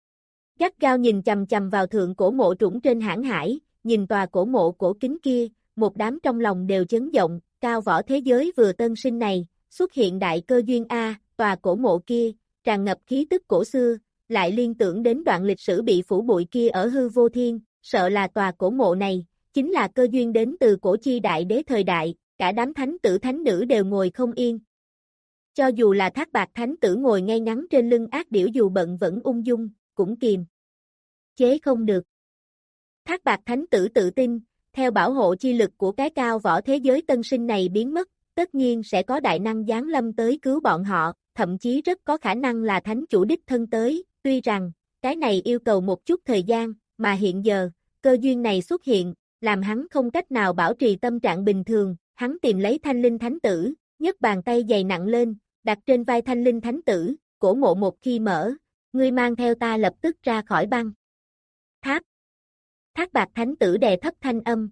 Gắt gao nhìn chầm chầm vào thượng cổ mộ trũng trên hãn hải, nhìn tòa cổ mộ cổ kính kia, một đám trong lòng đều chấn động, cao võ thế giới vừa tân sinh này, xuất hiện đại cơ duyên A, tòa cổ mộ kia, tràn ngập khí tức cổ xưa, lại liên tưởng đến đoạn lịch sử bị phủ bụi kia ở hư vô thiên, sợ là tòa cổ mộ này, chính là cơ duyên đến từ cổ chi đại đế thời đại, cả đám thánh tử thánh nữ đều ngồi không yên. Cho dù là Thác Bạt thánh tử ngồi ngay ngắn trên lưng ác điểu dù bận vẫn ung dung, cũng kiềm chế không được. Thác Bạt thánh tử tự tin, theo bảo hộ chi lực của cái cao võ thế giới tân sinh này biến mất, tất nhiên sẽ có đại năng giáng lâm tới cứu bọn họ, thậm chí rất có khả năng là thánh chủ đích thân tới, tuy rằng, cái này yêu cầu một chút thời gian, mà hiện giờ, cơ duyên này xuất hiện, làm hắn không cách nào bảo trì tâm trạng bình thường, hắn tìm lấy Thanh Linh thánh tử, nhấc bàn tay dày nặng lên, đặt trên vai Thanh Linh thánh tử, cổ mộ một khi mở, ngươi mang theo ta lập tức ra khỏi băng tháp. Thác Bạt thánh tử đè thấp thanh âm.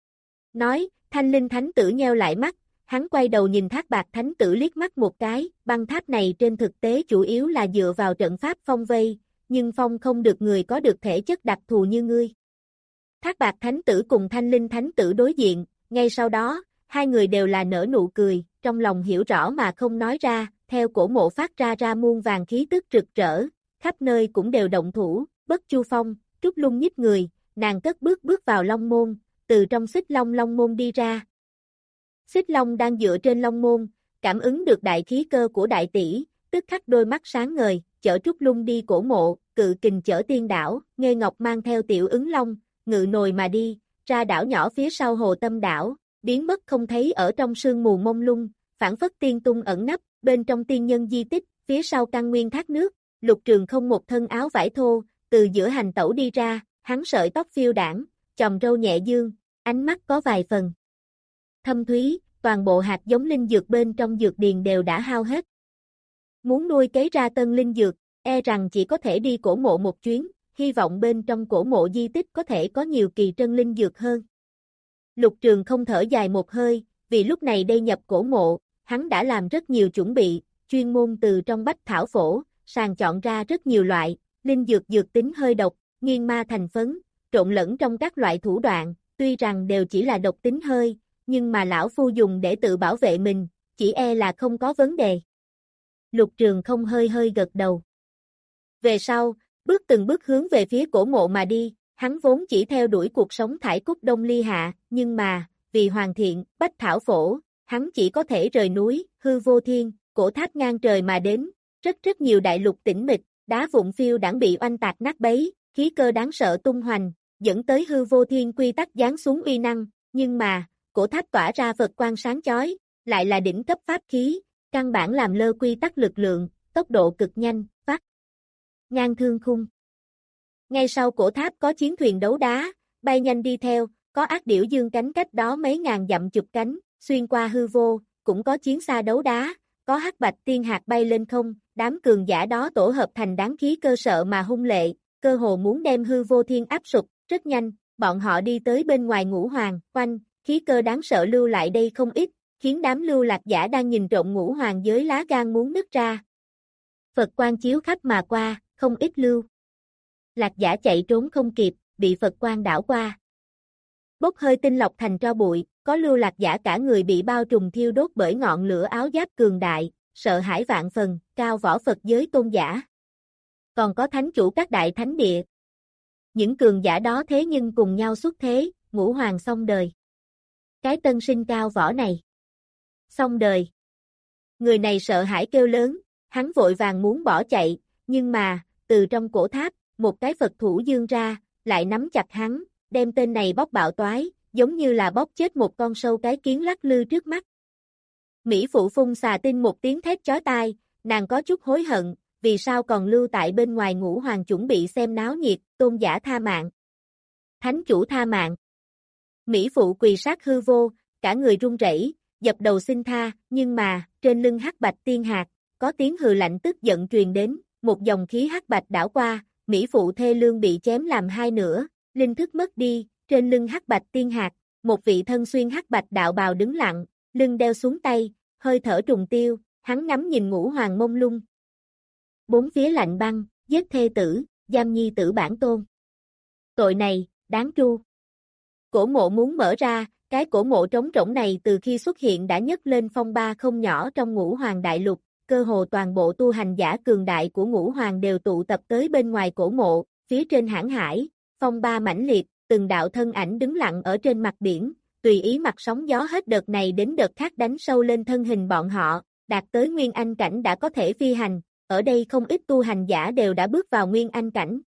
Nói, Thanh Linh thánh tử nheo lại mắt, hắn quay đầu nhìn Thác Bạt thánh tử liếc mắt một cái, băng tháp này trên thực tế chủ yếu là dựa vào trận pháp phong vây, nhưng phong không được người có được thể chất đặc thù như ngươi. Thác Bạt thánh tử cùng Thanh Linh thánh tử đối diện, ngay sau đó, hai người đều là nở nụ cười, trong lòng hiểu rõ mà không nói ra, theo cổ mộ phát ra ra muôn vàng khí tức rực rỡ, khắp nơi cũng đều động thủ, Bất Chu Phong, Trúc Lung nhích người, nàng cất bước bước vào Long Môn, từ trong Xích Long Long Môn đi ra. Xích Long đang dựa trên Long Môn, cảm ứng được đại khí cơ của đại tỷ, tức khắc đôi mắt sáng ngời, chở Trúc Lung đi cổ mộ, cự kình chở tiên đảo, Nghê Ngọc mang theo tiểu ứng long, ngự nồi mà đi, ra đảo nhỏ phía sau hồ Tâm đảo, biến mất không thấy ở trong sương mù mông lung, phản phất tiên tung ẩn nấp, bên trong tiên nhân di tích, phía sau căn nguyên thác nước, Lục Trường Không một thân áo vải thô, từ giữa hành tẩu đi ra, hắn sợi tóc phiêu đảng, chòm râu nhẹ dương, ánh mắt có vài phần thâm thúy, toàn bộ hạt giống linh dược bên trong dược điền đều đã hao hết. Muốn nuôi cấy ra tân linh dược, e rằng chỉ có thể đi cổ mộ một chuyến, hy vọng bên trong cổ mộ di tích có thể có nhiều kỳ trân linh dược hơn. Lục Trường Không thở dài một hơi, vì lúc này đây nhập cổ mộ, hắn đã làm rất nhiều chuẩn bị, chuyên môn từ trong bách thảo phổ, sàng chọn ra rất nhiều loại, linh dược dược tính hơi độc, nghiên ma thành phấn, trộn lẫn trong các loại thủ đoạn, tuy rằng đều chỉ là độc tính hơi, nhưng mà lão phu dùng để tự bảo vệ mình, chỉ e là không có vấn đề. Lục Trường Không hơi hơi gật đầu. Về sau, bước từng bước hướng về phía cổ mộ mà đi, hắn vốn chỉ theo đuổi cuộc sống thải cúc đông ly hạ, nhưng mà, vì hoàn thiện, bách thảo phổ, hắn chỉ có thể rời núi, hư vô thiên, cổ tháp ngang trời mà đến, rất rất nhiều đại lục tĩnh mịch, đá vụn phiêu đãng bị oanh tạc nát bấy, khí cơ đáng sợ tung hoành, dẫn tới hư vô thiên quy tắc giáng xuống uy năng, nhưng mà, cổ tháp tỏa ra Phật quang sáng chói, lại là đỉnh cấp pháp khí, căn bản làm lơ quy tắc lực lượng, tốc độ cực nhanh, phát ngang thương khung. Ngay sau cổ tháp có chiến thuyền đấu đá, bay nhanh đi theo, có ác điểu dương cánh cách đó mấy ngàn dặm chụp cánh, xuyên qua hư vô, cũng có chiến xa đấu đá, có hắc bạch tiên hạt bay lên không, đám cường giả đó tổ hợp thành đáng khí cơ sở mà hung lệ, cơ hồ muốn đem hư vô thiên áp sụp, rất nhanh, bọn họ đi tới bên ngoài Ngũ Hoàng, quanh, khí cơ đáng sợ lưu lại đây không ít, khiến đám lưu lạc giả đang nhìn trộm Ngũ Hoàng giới lá gan muốn nứt ra. Phật quang chiếu khắp mà qua, không ít lưu lạc giả chạy trốn không kịp, bị Phật quang đảo qua. Bốc hơi tinh lọc thành tro bụi, có lưu lạc giả cả người bị bao trùm thiêu đốt bởi ngọn lửa áo giáp cường đại, sợ hãi vạn phần, cao võ Phật giới tôn giả. Còn có thánh chủ các đại thánh địa. Những cường giả đó thế nhưng cùng nhau xuất thế, Ngũ Hoàng xong đời. Cái tân sinh cao võ này. Xong đời. Người này sợ hãi kêu lớn, hắn vội vàng muốn bỏ chạy, nhưng mà, từ trong cổ tháp, một cái Phật thủ dương ra, lại nắm chặt hắn, đem tên này bóc bạo toái, giống như là bóc chết một con sâu cái kiến lắc lư trước mắt. Mỹ phụ phun xà tinh một tiếng thét chói tai, nàng có chút hối hận, vì sao còn lưu tại bên ngoài Ngũ Hoàng chuẩn bị xem náo nhiệt, tôn giả tha mạng. Thánh chủ tha mạng. Mỹ phụ quỳ sát hư vô, cả người run rẩy, dập đầu xin tha, nhưng mà, trên lưng hắc bạch tiên hạt, có tiếng hừ lạnh tức giận truyền đến, một dòng khí hắc bạch đảo qua, Mỹ phụ thê lương bị chém làm hai nửa, linh thức mất đi, trên lưng hắc bạch tiên hạt, một vị thân xuyên hắc bạch đạo bào đứng lặng, lưng đeo xuống tay, hơi thở trùng tiêu, hắn ngắm nhìn Ngũ Hoàng mông lung. Bốn phía lạnh băng, giết thê tử, giam nhi tử bản tôn. Tội này, đáng tru. Cổ mộ muốn mở ra, cái cổ mộ trống rỗng này từ khi xuất hiện đã nhấc lên phong ba không nhỏ trong Ngũ Hoàng đại lục, cơ hồ toàn bộ tu hành giả cường đại của Ngũ Hoàng đều tụ tập tới bên ngoài cổ mộ, phía trên hãn hải, phong ba mãnh liệt, từng đạo thân ảnh đứng lặng ở trên mặt biển, tùy ý mặt sóng gió hết đợt này đến đợt khác đánh sâu lên thân hình bọn họ, đạt tới Nguyên Anh cảnh đã có thể phi hành, ở đây không ít tu hành giả đều đã bước vào Nguyên Anh cảnh.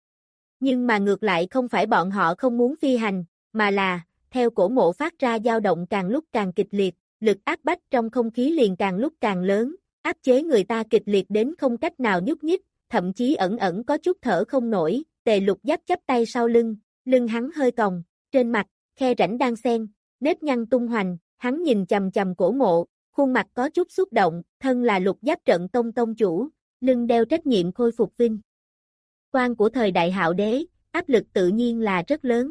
Nhưng mà ngược lại không phải bọn họ không muốn phi hành, mà là, theo cổ mộ phát ra dao động càng lúc càng kịch liệt, lực áp bách trong không khí liền càng lúc càng lớn, áp chế người ta kịch liệt đến không cách nào nhúc nhích, thậm chí ẩn ẩn có chút thở không nổi, Tề Lục Giáp chắp tay sau lưng, lưng hắn hơi còng, trên mặt, khe rãnh đang xen, nếp nhăn tung hoành, hắn nhìn chầm chầm cổ mộ, khuôn mặt có chút xúc động, thân là Lục Giáp trận tông tông chủ, lưng đeo trách nhiệm khôi phục vinh quang của thời đại Hạo Đế, áp lực tự nhiên là rất lớn.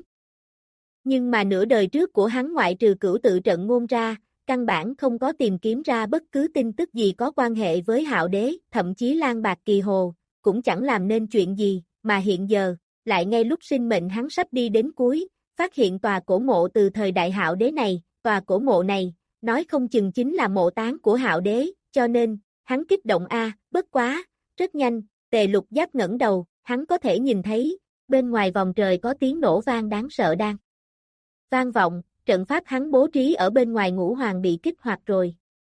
Nhưng mà nửa đời trước của hắn ngoại trừ cửu tự trận ngôn ra, căn bản không có tìm kiếm ra bất cứ tin tức gì có quan hệ với Hạo Đế, thậm chí Lan Bạc Kỳ Hồ, cũng chẳng làm nên chuyện gì, mà hiện giờ, lại ngay lúc sinh mệnh hắn sắp đi đến cuối, phát hiện tòa cổ mộ từ thời đại Hạo Đế này, tòa cổ mộ này, nói không chừng chính là mộ táng của Hạo Đế, cho nên, hắn kích động a, bất quá, rất nhanh, Tề Lục Giáp ngẩng đầu, hắn có thể nhìn thấy, bên ngoài vòng trời có tiếng nổ vang đáng sợ đang vang vọng, trận pháp hắn bố trí ở bên ngoài Ngũ Hoàng bị kích hoạt rồi.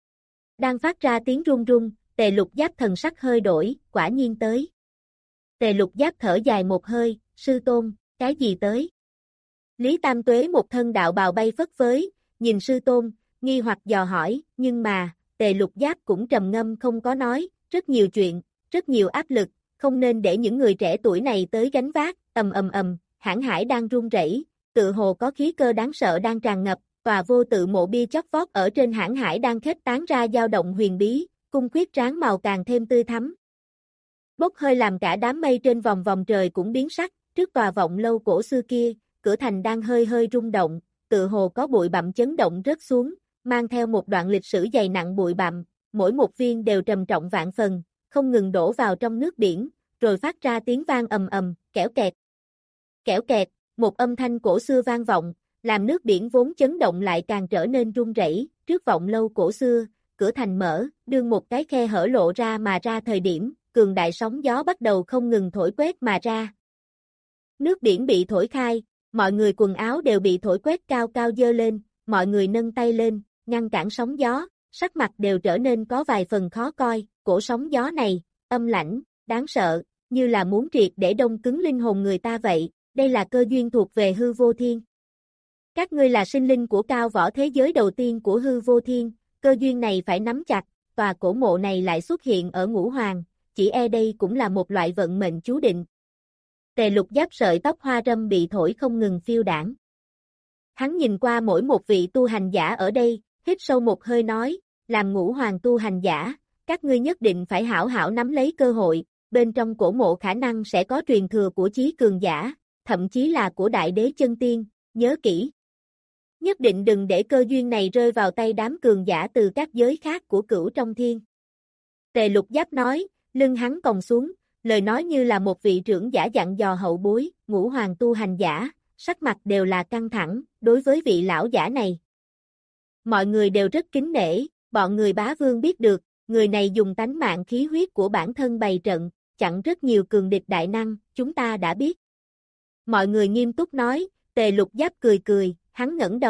Đang phát ra tiếng rung rung, Tề Lục Giáp thần sắc hơi đổi, quả nhiên tới. Tề Lục Giáp thở dài một hơi, sư tôn, cái gì tới? Lý Tam Tuế một thân đạo bào bay phất phới, nhìn sư tôn, nghi hoặc dò hỏi, nhưng mà, Tề Lục Giáp cũng trầm ngâm không có nói, rất nhiều chuyện, rất nhiều áp lực, không nên để những người trẻ tuổi này tới gánh vác, ầm ầm ầm, hãn hải đang rung rẩy, tự hồ có khí cơ đáng sợ đang tràn ngập, tòa vô tự mộ bia chót vót ở trên hãn hải đang khép tán ra dao động huyền bí, cung khuyết tráng màu càng thêm tươi thắm. Bốc hơi làm cả đám mây trên vòng vòng trời cũng biến sắc, trước tòa vọng lâu cổ xưa kia, cửa thành đang hơi hơi rung động, tự hồ có bụi bặm chấn động rớt xuống, mang theo một đoạn lịch sử dày nặng bụi bặm, mỗi một viên đều trầm trọng vạn phần, không ngừng đổ vào trong nước biển, rồi phát ra tiếng vang ầm ầm, kẽo kẹt. Kẽo kẹt, một âm thanh cổ xưa vang vọng, làm nước biển vốn chấn động lại càng trở nên rung rẩy, trước vọng lâu cổ xưa, cửa thành mở, đương một cái khe hở lộ ra mà ra thời điểm, cường đại sóng gió bắt đầu không ngừng thổi quét mà ra. Nước biển bị thổi khai, mọi người quần áo đều bị thổi quét cao cao dơ lên, mọi người nâng tay lên, ngăn cản sóng gió, sắc mặt đều trở nên có vài phần khó coi, cổ sóng gió này, âm lãnh, đáng sợ, như là muốn triệt để đông cứng linh hồn người ta vậy, đây là cơ duyên thuộc về hư vô thiên. Các ngươi là sinh linh của cao võ thế giới đầu tiên của hư vô thiên, cơ duyên này phải nắm chặt, tòa cổ mộ này lại xuất hiện ở Ngũ Hoàng, chỉ e đây cũng là một loại vận mệnh chú định. Tề Lục Giáp sợi tóc hoa râm bị thổi không ngừng phiêu đãng. Hắn nhìn qua mỗi một vị tu hành giả ở đây, hít sâu một hơi nói, làm Ngũ Hoàng tu hành giả, các ngươi nhất định phải hảo hảo nắm lấy cơ hội, bên trong cổ mộ khả năng sẽ có truyền thừa của chí cường giả, thậm chí là của đại đế chân tiên, nhớ kỹ. Nhất định đừng để cơ duyên này rơi vào tay đám cường giả từ các giới khác của Cửu Trong Thiên. Tề Lục Giáp nói, lưng hắn còng xuống, lời nói như là một vị trưởng giả dặn dò hậu bối, Ngũ Hoàng tu hành giả, sắc mặt đều là căng thẳng, đối với vị lão giả này. Mọi người đều rất kính nể, bọn người bá vương biết được, người này dùng tánh mạng khí huyết của bản thân bày trận, chặn rất nhiều cường địch đại năng, chúng ta đã biết. Mọi người nghiêm túc nói, Tề Lục Giáp cười cười, hắn ngẩng đầu,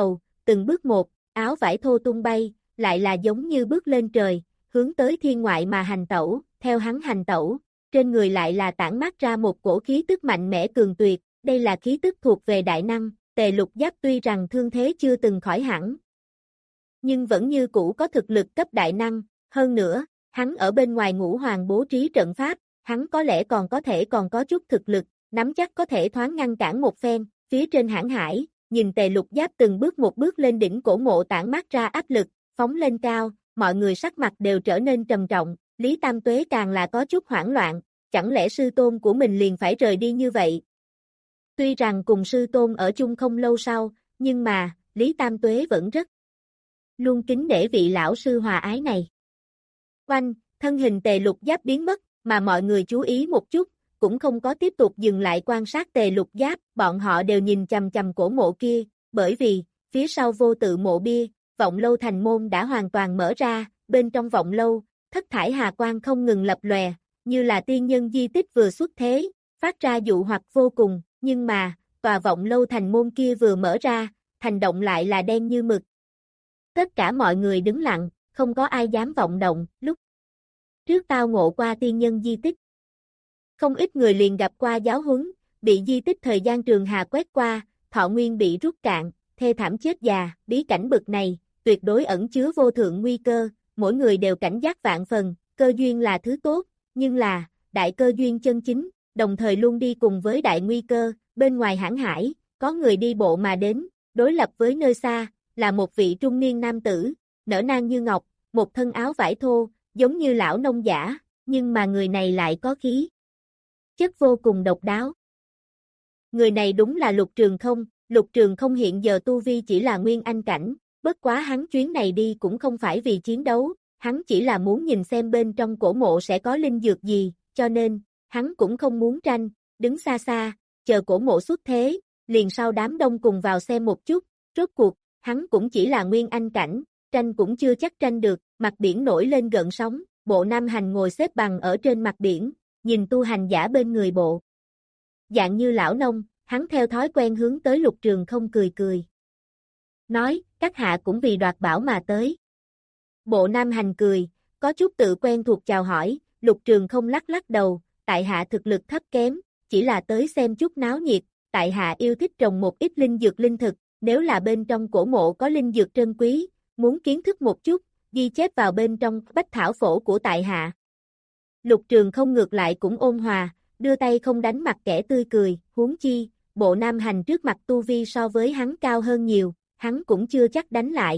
từng bước một, áo vải thô tung bay, lại là giống như bước lên trời, hướng tới thiên ngoại mà hành tẩu, theo hắn hành tẩu, trên người lại là tản mát ra một cổ khí tức mạnh mẽ cường tuyệt, đây là khí tức thuộc về đại năng, Tề Lục Giáp tuy rằng thương thế chưa từng khỏi hẳn, nhưng vẫn như cũ có thực lực cấp đại năng, hơn nữa, hắn ở bên ngoài Ngũ Hoàng bố trí trận pháp, hắn có lẽ còn có thể còn có chút thực lực, nắm chắc có thể thoáng ngăn cản một phen, phía trên hãn hải, nhìn Tề Lục Giáp từng bước một bước lên đỉnh cổ mộ tản mát ra áp lực, phóng lên cao, mọi người sắc mặt đều trở nên trầm trọng, Lý Tam Tuế càng là có chút hoảng loạn, chẳng lẽ sư tôn của mình liền phải rời đi như vậy? Tuy rằng cùng sư tôn ở chung không lâu sau, nhưng mà, Lý Tam Tuế vẫn rất luôn kính nể vị lão sư hòa ái này. Oanh, thân hình Tề Lục Giáp biến mất, mà mọi người chú ý một chút, cũng không có tiếp tục dừng lại quan sát Tề Lục Giáp, bọn họ đều nhìn chằm chằm cổ mộ kia, bởi vì, phía sau vô tự mộ bia, vọng lâu thành môn đã hoàn toàn mở ra, bên trong vọng lâu, thất thải hà quang không ngừng lập lòe, như là tiên nhân di tích vừa xuất thế, phát ra dụ hoặc vô cùng, nhưng mà, tòa vọng lâu thành môn kia vừa mở ra, thành động lại là đen như mực. Tất cả mọi người đứng lặng, không có ai dám vọng động, lúc trước tao ngộ qua tiên nhân di tích. Không ít người liền gặp qua giáo huấn, bị di tích thời gian trường hà quét qua, thọ nguyên bị rút cạn, thê thảm chết già, bí cảnh bực này, tuyệt đối ẩn chứa vô thượng nguy cơ, mỗi người đều cảnh giác vạn phần, cơ duyên là thứ tốt, nhưng là, đại cơ duyên chân chính, đồng thời luôn đi cùng với đại nguy cơ, bên ngoài hãn hải, có người đi bộ mà đến, đối lập với nơi xa, là một vị trung niên nam tử, nở nang như ngọc, một thân áo vải thô, giống như lão nông giả, nhưng mà người này lại có khí chất vô cùng độc đáo. Người này đúng là Lục Trường Không, Lục Trường Không hiện giờ tu vi chỉ là nguyên anh cảnh, bất quá hắn chuyến này đi cũng không phải vì chiến đấu, hắn chỉ là muốn nhìn xem bên trong cổ mộ sẽ có linh dược gì, cho nên, hắn cũng không muốn tranh, đứng xa xa, chờ cổ mộ xuất thế, liền sau đám đông cùng vào xem một chút, rốt cuộc, hắn cũng chỉ là nguyên anh cảnh, tranh cũng chưa chắc tranh được, mặt biển nổi lên gợn sóng, Bộ Nam Hành ngồi xếp bằng ở trên mặt biển, nhìn tu hành giả bên người bộ. Dạng như lão nông, hắn theo thói quen hướng tới Lục Trường Không cười cười. Nói, các hạ cũng vì đoạt bảo mà tới. Bộ Nam Hành cười, có chút tự quen thuộc chào hỏi, Lục Trường Không lắc lắc đầu, tại hạ thực lực thấp kém, chỉ là tới xem chút náo nhiệt, tại hạ yêu thích trồng một ít linh dược linh thực, nếu là bên trong cổ mộ có linh dược trân quý, muốn kiến thức một chút, ghi chép vào bên trong bách thảo phổ của tại hạ. Lục Trường Không ngược lại cũng ôn hòa, đưa tay không đánh mặt kẻ tươi cười, huống chi, Bộ Nam Hành trước mặt tu vi so với hắn cao hơn nhiều, hắn cũng chưa chắc đánh lại.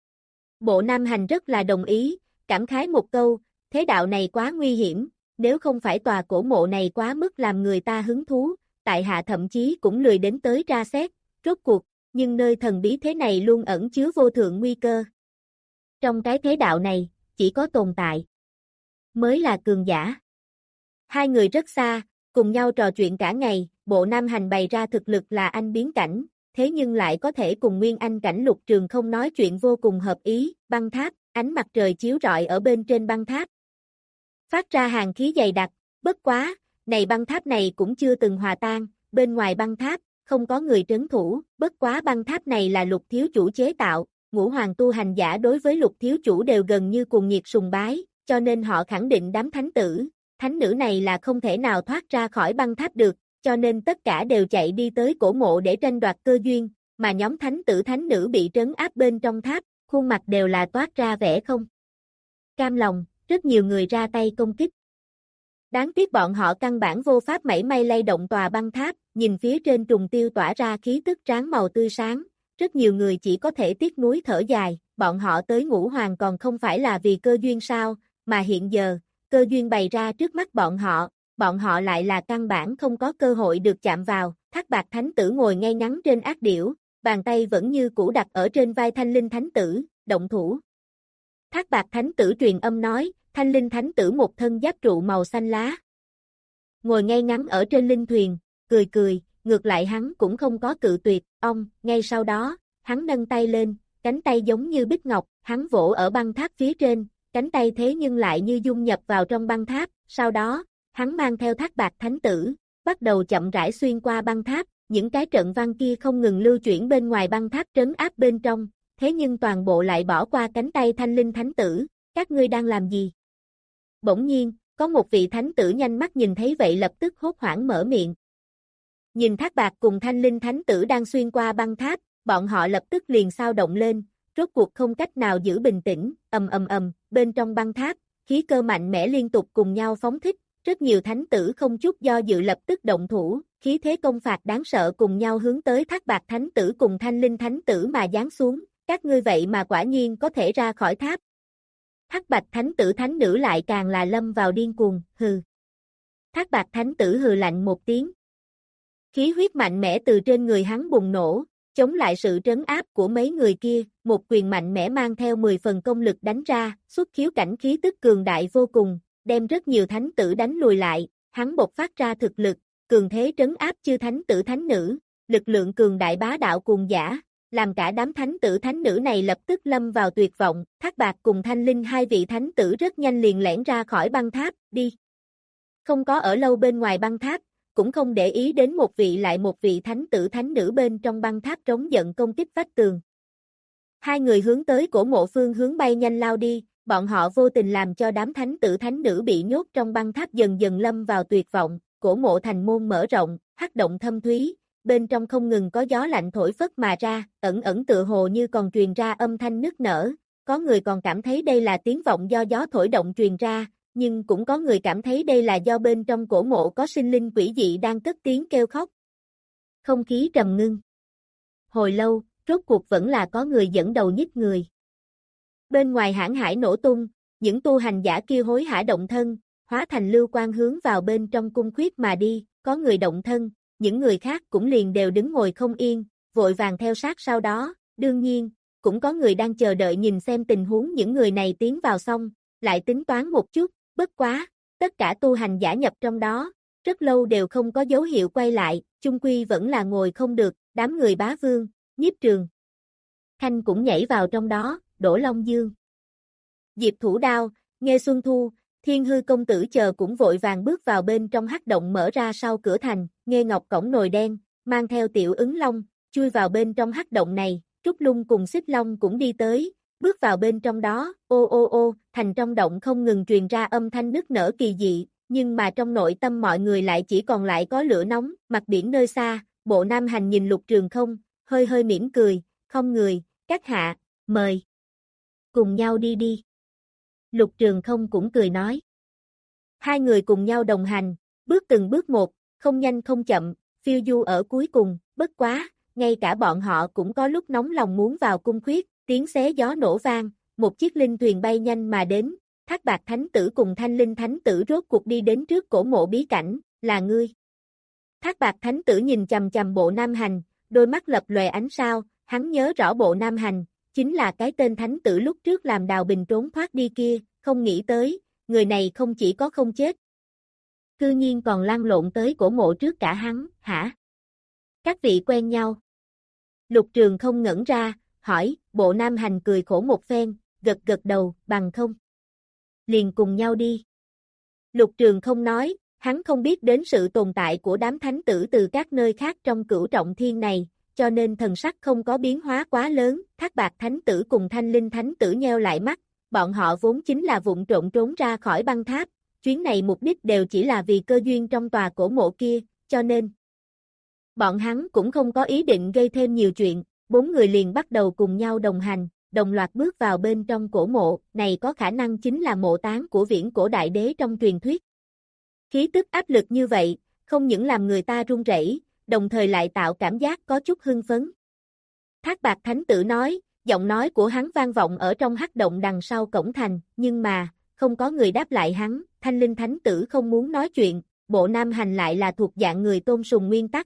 Bộ Nam Hành rất là đồng ý, cảm khái một câu, thế đạo này quá nguy hiểm, nếu không phải tòa cổ mộ này quá mức làm người ta hứng thú, tại hạ thậm chí cũng lười đến tới tra xét, rốt cuộc, nhưng nơi thần bí thế này luôn ẩn chứa vô thượng nguy cơ. Trong cái thế đạo này, chỉ có tồn tại mới là cường giả. Hai người rất xa, cùng nhau trò chuyện cả ngày, Bộ Nam Hành bày ra thực lực là anh biến cảnh, thế nhưng lại có thể cùng nguyên anh cảnh Lục Trường Không nói chuyện vô cùng hợp ý, băng tháp, ánh mặt trời chiếu rọi ở bên trên băng tháp. Phát ra hàn khí dày đặc, bất quá, này băng tháp này cũng chưa từng hòa tan, bên ngoài băng tháp, không có người trấn thủ, bất quá băng tháp này là Lục thiếu chủ chế tạo, Ngũ Hoàng tu hành giả đối với Lục thiếu chủ đều gần như cuồng nhiệt sùng bái, cho nên họ khẳng định đám thánh tử, thánh nữ này là không thể nào thoát ra khỏi băng tháp được, cho nên tất cả đều chạy đi tới cổ mộ để tranh đoạt cơ duyên, mà nhóm thánh tử thánh nữ bị trấn áp bên trong tháp, khuôn mặt đều là toát ra vẻ không cam lòng, rất nhiều người ra tay công kích. Đáng tiếc bọn họ căn bản vô pháp mảy may lay động tòa băng tháp, nhìn phía trên trùng tiêu tỏa ra khí tức tráng màu tươi sáng, rất nhiều người chỉ có thể tiếc nuối thở dài, bọn họ tới Ngũ Hoàng còn không phải là vì cơ duyên sao, mà hiện giờ, cơ duyên bày ra trước mắt bọn họ, bọn họ lại là căn bản không có cơ hội được chạm vào, Thác Bạt Thánh Tử ngồi ngay ngắn trên ác điểu, bàn tay vẫn như cũ đặt ở trên vai Thanh Linh Thánh Tử, động thủ. Thác Bạt Thánh Tử truyền âm nói, Thanh Linh Thánh Tử một thân giáp trụ màu xanh lá. Ngồi ngay ngắn ở trên linh thuyền, cười cười, ngược lại hắn cũng không có cự tuyệt, ông, ngay sau đó, hắn nâng tay lên, cánh tay giống như bích ngọc, hắn vỗ ở băng tháp phía trên, cánh tay thế nhưng lại như dung nhập vào trong băng tháp, sau đó, hắn mang theo Thác Bạt Thánh Tử, bắt đầu chậm rãi xuyên qua băng tháp, những cái trận văn kia không ngừng lưu chuyển bên ngoài băng tháp trấn áp bên trong, thế nhưng toàn bộ lại bỏ qua cánh tay Thanh Linh Thánh Tử, các ngươi đang làm gì? Bỗng nhiên, có một vị thánh tử nhanh mắt nhìn thấy vậy lập tức hốt hoảng mở miệng. Nhìn Thác Bạt cùng Thanh Linh Thánh Tử đang xuyên qua băng tháp, bọn họ lập tức liền xao động lên, rốt cuộc không cách nào giữ bình tĩnh, ầm ầm ầm, bên trong băng tháp, khí cơ mạnh mẽ liên tục cùng nhau phóng thích, rất nhiều thánh tử không chút do dự lập tức động thủ, khí thế công phạt đáng sợ cùng nhau hướng tới Thác Bạt Thánh Tử cùng Thanh Linh Thánh Tử mà giáng xuống, các ngươi vậy mà quả nhiên có thể ra khỏi tháp. Thác Bạt Thánh Tử Thánh Nữ lại càng là lâm vào điên cuồng, hừ. Thác Bạt Thánh Tử hừ lạnh một tiếng. Khí huyết mạnh mẽ từ trên người hắn bùng nổ, chống lại sự trấn áp của mấy người kia, một quyền mạnh mẽ mang theo mười phần công lực đánh ra, xuất khiếu cảnh khí tức cường đại vô cùng, đem rất nhiều thánh tử đánh lùi lại, hắn bộc phát ra thực lực, cường thế trấn áp chư thánh tử thánh nữ, lực lượng cường đại bá đạo cuồng dã, làm cả đám thánh tử thánh nữ này lập tức lâm vào tuyệt vọng, Thác Bạt cùng Thanh Linh hai vị thánh tử rất nhanh liền lẻn ra khỏi băng tháp, đi. Không có ở lâu bên ngoài băng tháp, cũng không để ý đến một vị lại một vị thánh tử thánh nữ bên trong băng tháp trống giận công kích vách tường. Hai người hướng tới cổ mộ phương hướng bay nhanh lao đi, bọn họ vô tình làm cho đám thánh tử thánh nữ bị nhốt trong băng tháp dần dần lâm vào tuyệt vọng, cổ mộ thành môn mở rộng, hắc động thâm thúy, bên trong không ngừng có gió lạnh thổi phất mà ra, ẩn ẩn tựa hồ như còn truyền ra âm thanh nức nở, có người còn cảm thấy đây là tiếng vọng do gió thổi động truyền ra, nhưng cũng có người cảm thấy đây là do bên trong cổ mộ có sinh linh quỷ dị đang cất tiếng kêu khóc. Không khí trầm ngưng. Hồi lâu, rốt cuộc vẫn là có người dẫn đầu nhích người. Bên ngoài hãn hải nổ tung, những tu hành giả kia hối hả động thân, hóa thành lưu quang hướng vào bên trong cung khuyết mà đi, có người động thân, những người khác cũng liền đều đứng ngồi không yên, vội vàng theo sát sau đó, đương nhiên, cũng có người đang chờ đợi nhìn xem tình huống những người này tiến vào xong, lại tính toán một chút, bất quá, tất cả tu hành giả nhập trong đó, rất lâu đều không có dấu hiệu quay lại, chung quy vẫn là ngồi không được, đám người Bá Vương, Nhiếp Trường. Khanh cũng nhảy vào trong đó, Đỗ Long Dương. Diệp Thủ Đao, Nghê Xuân Thu, Thiên Hư Công Tử chờ cũng vội vàng bước vào bên trong hắc động mở ra sau cửa thành, Nghê Ngọc cổng nồi đen, mang theo Tiểu Ứng Long, chui vào bên trong hắc động này, Trúc Lung cùng Xích Long cũng đi tới, bước vào bên trong đó, ô ô ô, thành trong động không ngừng truyền ra âm thanh nức nở kỳ dị, nhưng mà trong nội tâm mọi người lại chỉ còn lại có lửa nóng, mặt biển nơi xa, Bộ Nam Hành nhìn Lục Trường Không, hơi hơi mỉm cười, không người, các hạ, mời. Cùng nhau đi đi. Lục Trường Không cũng cười nói. Hai người cùng nhau đồng hành, bước từng bước một, không nhanh không chậm, phiêu du ở cuối cùng, bất quá, ngay cả bọn họ cũng có lúc nóng lòng muốn vào cung khuyết, tiếng xé gió nổ vang, một chiếc linh thuyền bay nhanh mà đến, Thác Bạt Thánh Tử cùng Thanh Linh Thánh Tử rốt cuộc đi đến trước cổ mộ bí cảnh, là ngươi. Thác Bạt Thánh Tử nhìn chằm chằm Bộ Nam Hành, đôi mắt lập lòe ánh sao, hắn nhớ rõ Bộ Nam Hành, chính là cái tên Thánh Tử lúc trước làm Đào Bình trốn thoát đi kia, không nghĩ tới, người này không chỉ có không chết. Cư nhiên còn lăn lộn tới cổ mộ trước cả hắn, hả? Các vị quen nhau. Lục Trường Không ngẩn ra, hỏi, Bộ Nam Hành cười khổ một phen, gật gật đầu, bằng không. Liền cùng nhau đi. Lục Trường Không nói, hắn không biết đến sự tồn tại của đám thánh tử từ các nơi khác trong cửu trọng thiên này, cho nên thần sắc không có biến hóa quá lớn, Thác Bạt Thánh Tử cùng Thanh Linh Thánh Tử nheo lại mắt, bọn họ vốn chính là vụng trộn trốn ra khỏi băng tháp, chuyến này mục đích đều chỉ là vì cơ duyên trong tòa cổ mộ kia, cho nên bọn hắn cũng không có ý định gây thêm nhiều chuyện, bốn người liền bắt đầu cùng nhau đồng hành, đồng loạt bước vào bên trong cổ mộ, này có khả năng chính là mộ táng của viễn cổ đại đế trong truyền thuyết. Khí tức áp lực như vậy, không những làm người ta run rẩy, đồng thời lại tạo cảm giác có chút hưng phấn. Thác Bạt Thánh Tử nói, giọng nói của hắn vang vọng ở trong hắc động đằng sau cổng thành, nhưng mà, không có người đáp lại hắn, Thanh Linh Thánh Tử không muốn nói chuyện, Bộ Nam Hành lại là thuộc dạng người tôn sùng nguyên tắc.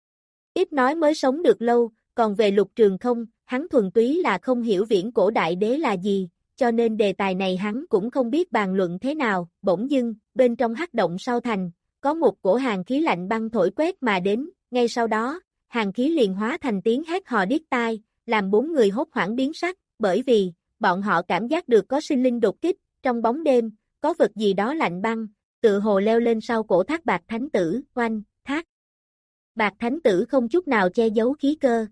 Ít nói mới sống được lâu, còn về Lục Trường Không, hắn thuần túy là không hiểu viễn cổ đại đế là gì, cho nên đề tài này hắn cũng không biết bàn luận thế nào, bỗng dưng, bên trong hắc động sau thành, có một cổ hàn khí lạnh băng thổi quét mà đến, ngay sau đó, hàn khí liền hóa thành tiếng hét hò điếc tai, làm bốn người hốt hoảng biến sắc, bởi vì, bọn họ cảm giác được có sinh linh đột kích, trong bóng đêm, có vật gì đó lạnh băng, tự hồ leo lên sau cổ Thác Bạt Thánh Tử, oanh, thác. Bạc Thánh Tử không chút nào che giấu khí cơ.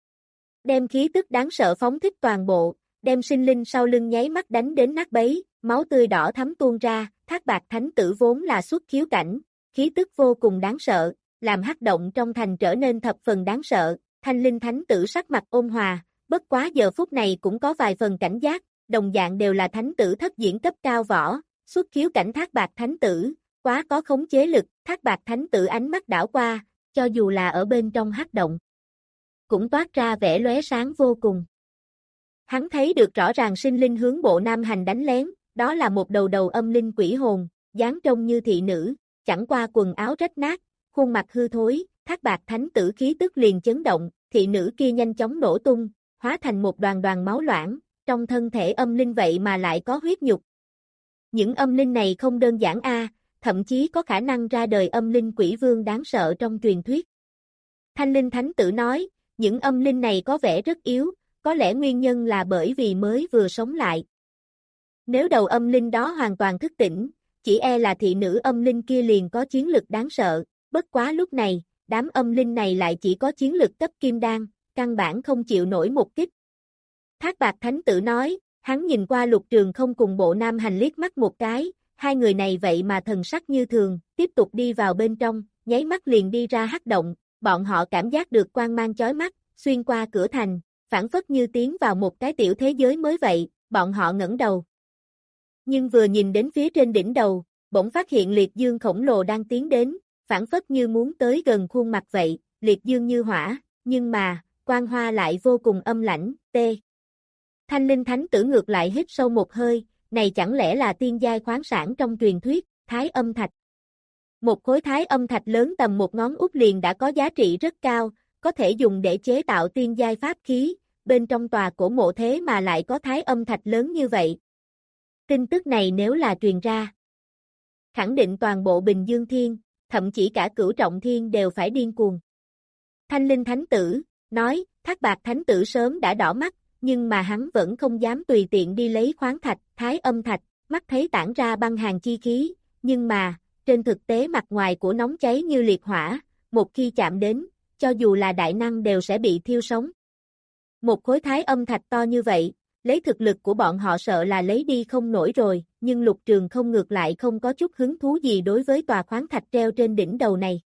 Đem khí tức đáng sợ phóng thích toàn bộ, đem sinh linh sau lưng nháy mắt đánh đến nát bấy, máu tươi đỏ thắm tuôn ra, Thác Bạc Thánh Tử vốn là xuất khiếu cảnh, khí tức vô cùng đáng sợ, làm hắc động trong thành trở nên thập phần đáng sợ, Thanh Linh Thánh Tử sắc mặt ôn hòa, bất quá giờ phút này cũng có vài phần cảnh giác, đồng dạng đều là thánh tử thất diễn cấp cao võ, xuất khiếu cảnh Thác Bạc Thánh Tử, quá có khống chế lực, Thác Bạc Thánh Tử ánh mắt đảo qua, cho dù là ở bên trong hắc động, cũng toát ra vẻ lóe sáng vô cùng. Hắn thấy được rõ ràng sinh linh hướng bộ Nam Hành đánh lén, đó là một đầu đầu âm linh quỷ hồn, dáng trông như thị nữ, chẳng qua quần áo rách nát, khuôn mặt hư thối, Thác Bạc Thánh Tử khí tức liền chấn động, thị nữ kia nhanh chóng nổ tung, hóa thành một đoàn đoàn máu loãng, trong thân thể âm linh vậy mà lại có huyết nhục. Những âm linh này không đơn giản a, thậm chí có khả năng ra đời âm linh quỷ vương đáng sợ trong truyền thuyết. Thanh Linh Thánh Tử nói, những âm linh này có vẻ rất yếu, có lẽ nguyên nhân là bởi vì mới vừa sống lại. Nếu đầu âm linh đó hoàn toàn thức tỉnh, chỉ e là thị nữ âm linh kia liền có chiến lực đáng sợ, bất quá lúc này, đám âm linh này lại chỉ có chiến lực cấp kim đan, căn bản không chịu nổi một kích. Thác Bạc Thánh Tử nói, hắn nhìn qua Lục Trường Không cùng bộ Nam Hành liếc mắt một cái, hai người này vậy mà thần sắc như thường, tiếp tục đi vào bên trong, nháy mắt liền đi ra hắc động, bọn họ cảm giác được quang mang chói mắt, xuyên qua cửa thành, phản phất như tiến vào một cái tiểu thế giới mới vậy, bọn họ ngẩng đầu. Nhưng vừa nhìn đến phía trên đỉnh đầu, bỗng phát hiện liệt dương khổng lồ đang tiến đến, phản phất như muốn tới gần khuôn mặt vậy, liệt dương như hỏa, nhưng mà, quang hoa lại vô cùng âm lãnh, tê. Thanh Linh Thánh Tử ngược lại hít sâu một hơi, này chẳng lẽ là tiên giai khoáng sản trong truyền thuyết, Thái Âm Thạch. Một khối Thái Âm Thạch lớn tầm một ngón út liền đã có giá trị rất cao, có thể dùng để chế tạo tiên giai pháp khí, bên trong tòa cổ mộ thế mà lại có Thái Âm Thạch lớn như vậy. Tin tức này nếu là truyền ra, khẳng định toàn bộ Bình Dương Thiên, thậm chí cả Cửu Trọng Thiên đều phải điên cuồng. Thanh Linh Thánh Tử, nói, Thác Bạc Thánh Tử sớm đã đỏ mắt, nhưng mà hắn vẫn không dám tùy tiện đi lấy khoáng thạch, Thái Âm Thạch, mắt thấy tản ra băng hàn chi khí, nhưng mà, trên thực tế mặt ngoài của nóng cháy như liệt hỏa, một khi chạm đến, cho dù là đại năng đều sẽ bị thiêu sống. Một khối Thái Âm Thạch to như vậy, lấy thực lực của bọn họ sợ là lấy đi không nổi rồi, nhưng Lục Trường Không ngược lại không có chút hứng thú gì đối với tòa khoáng thạch treo trên đỉnh đầu này.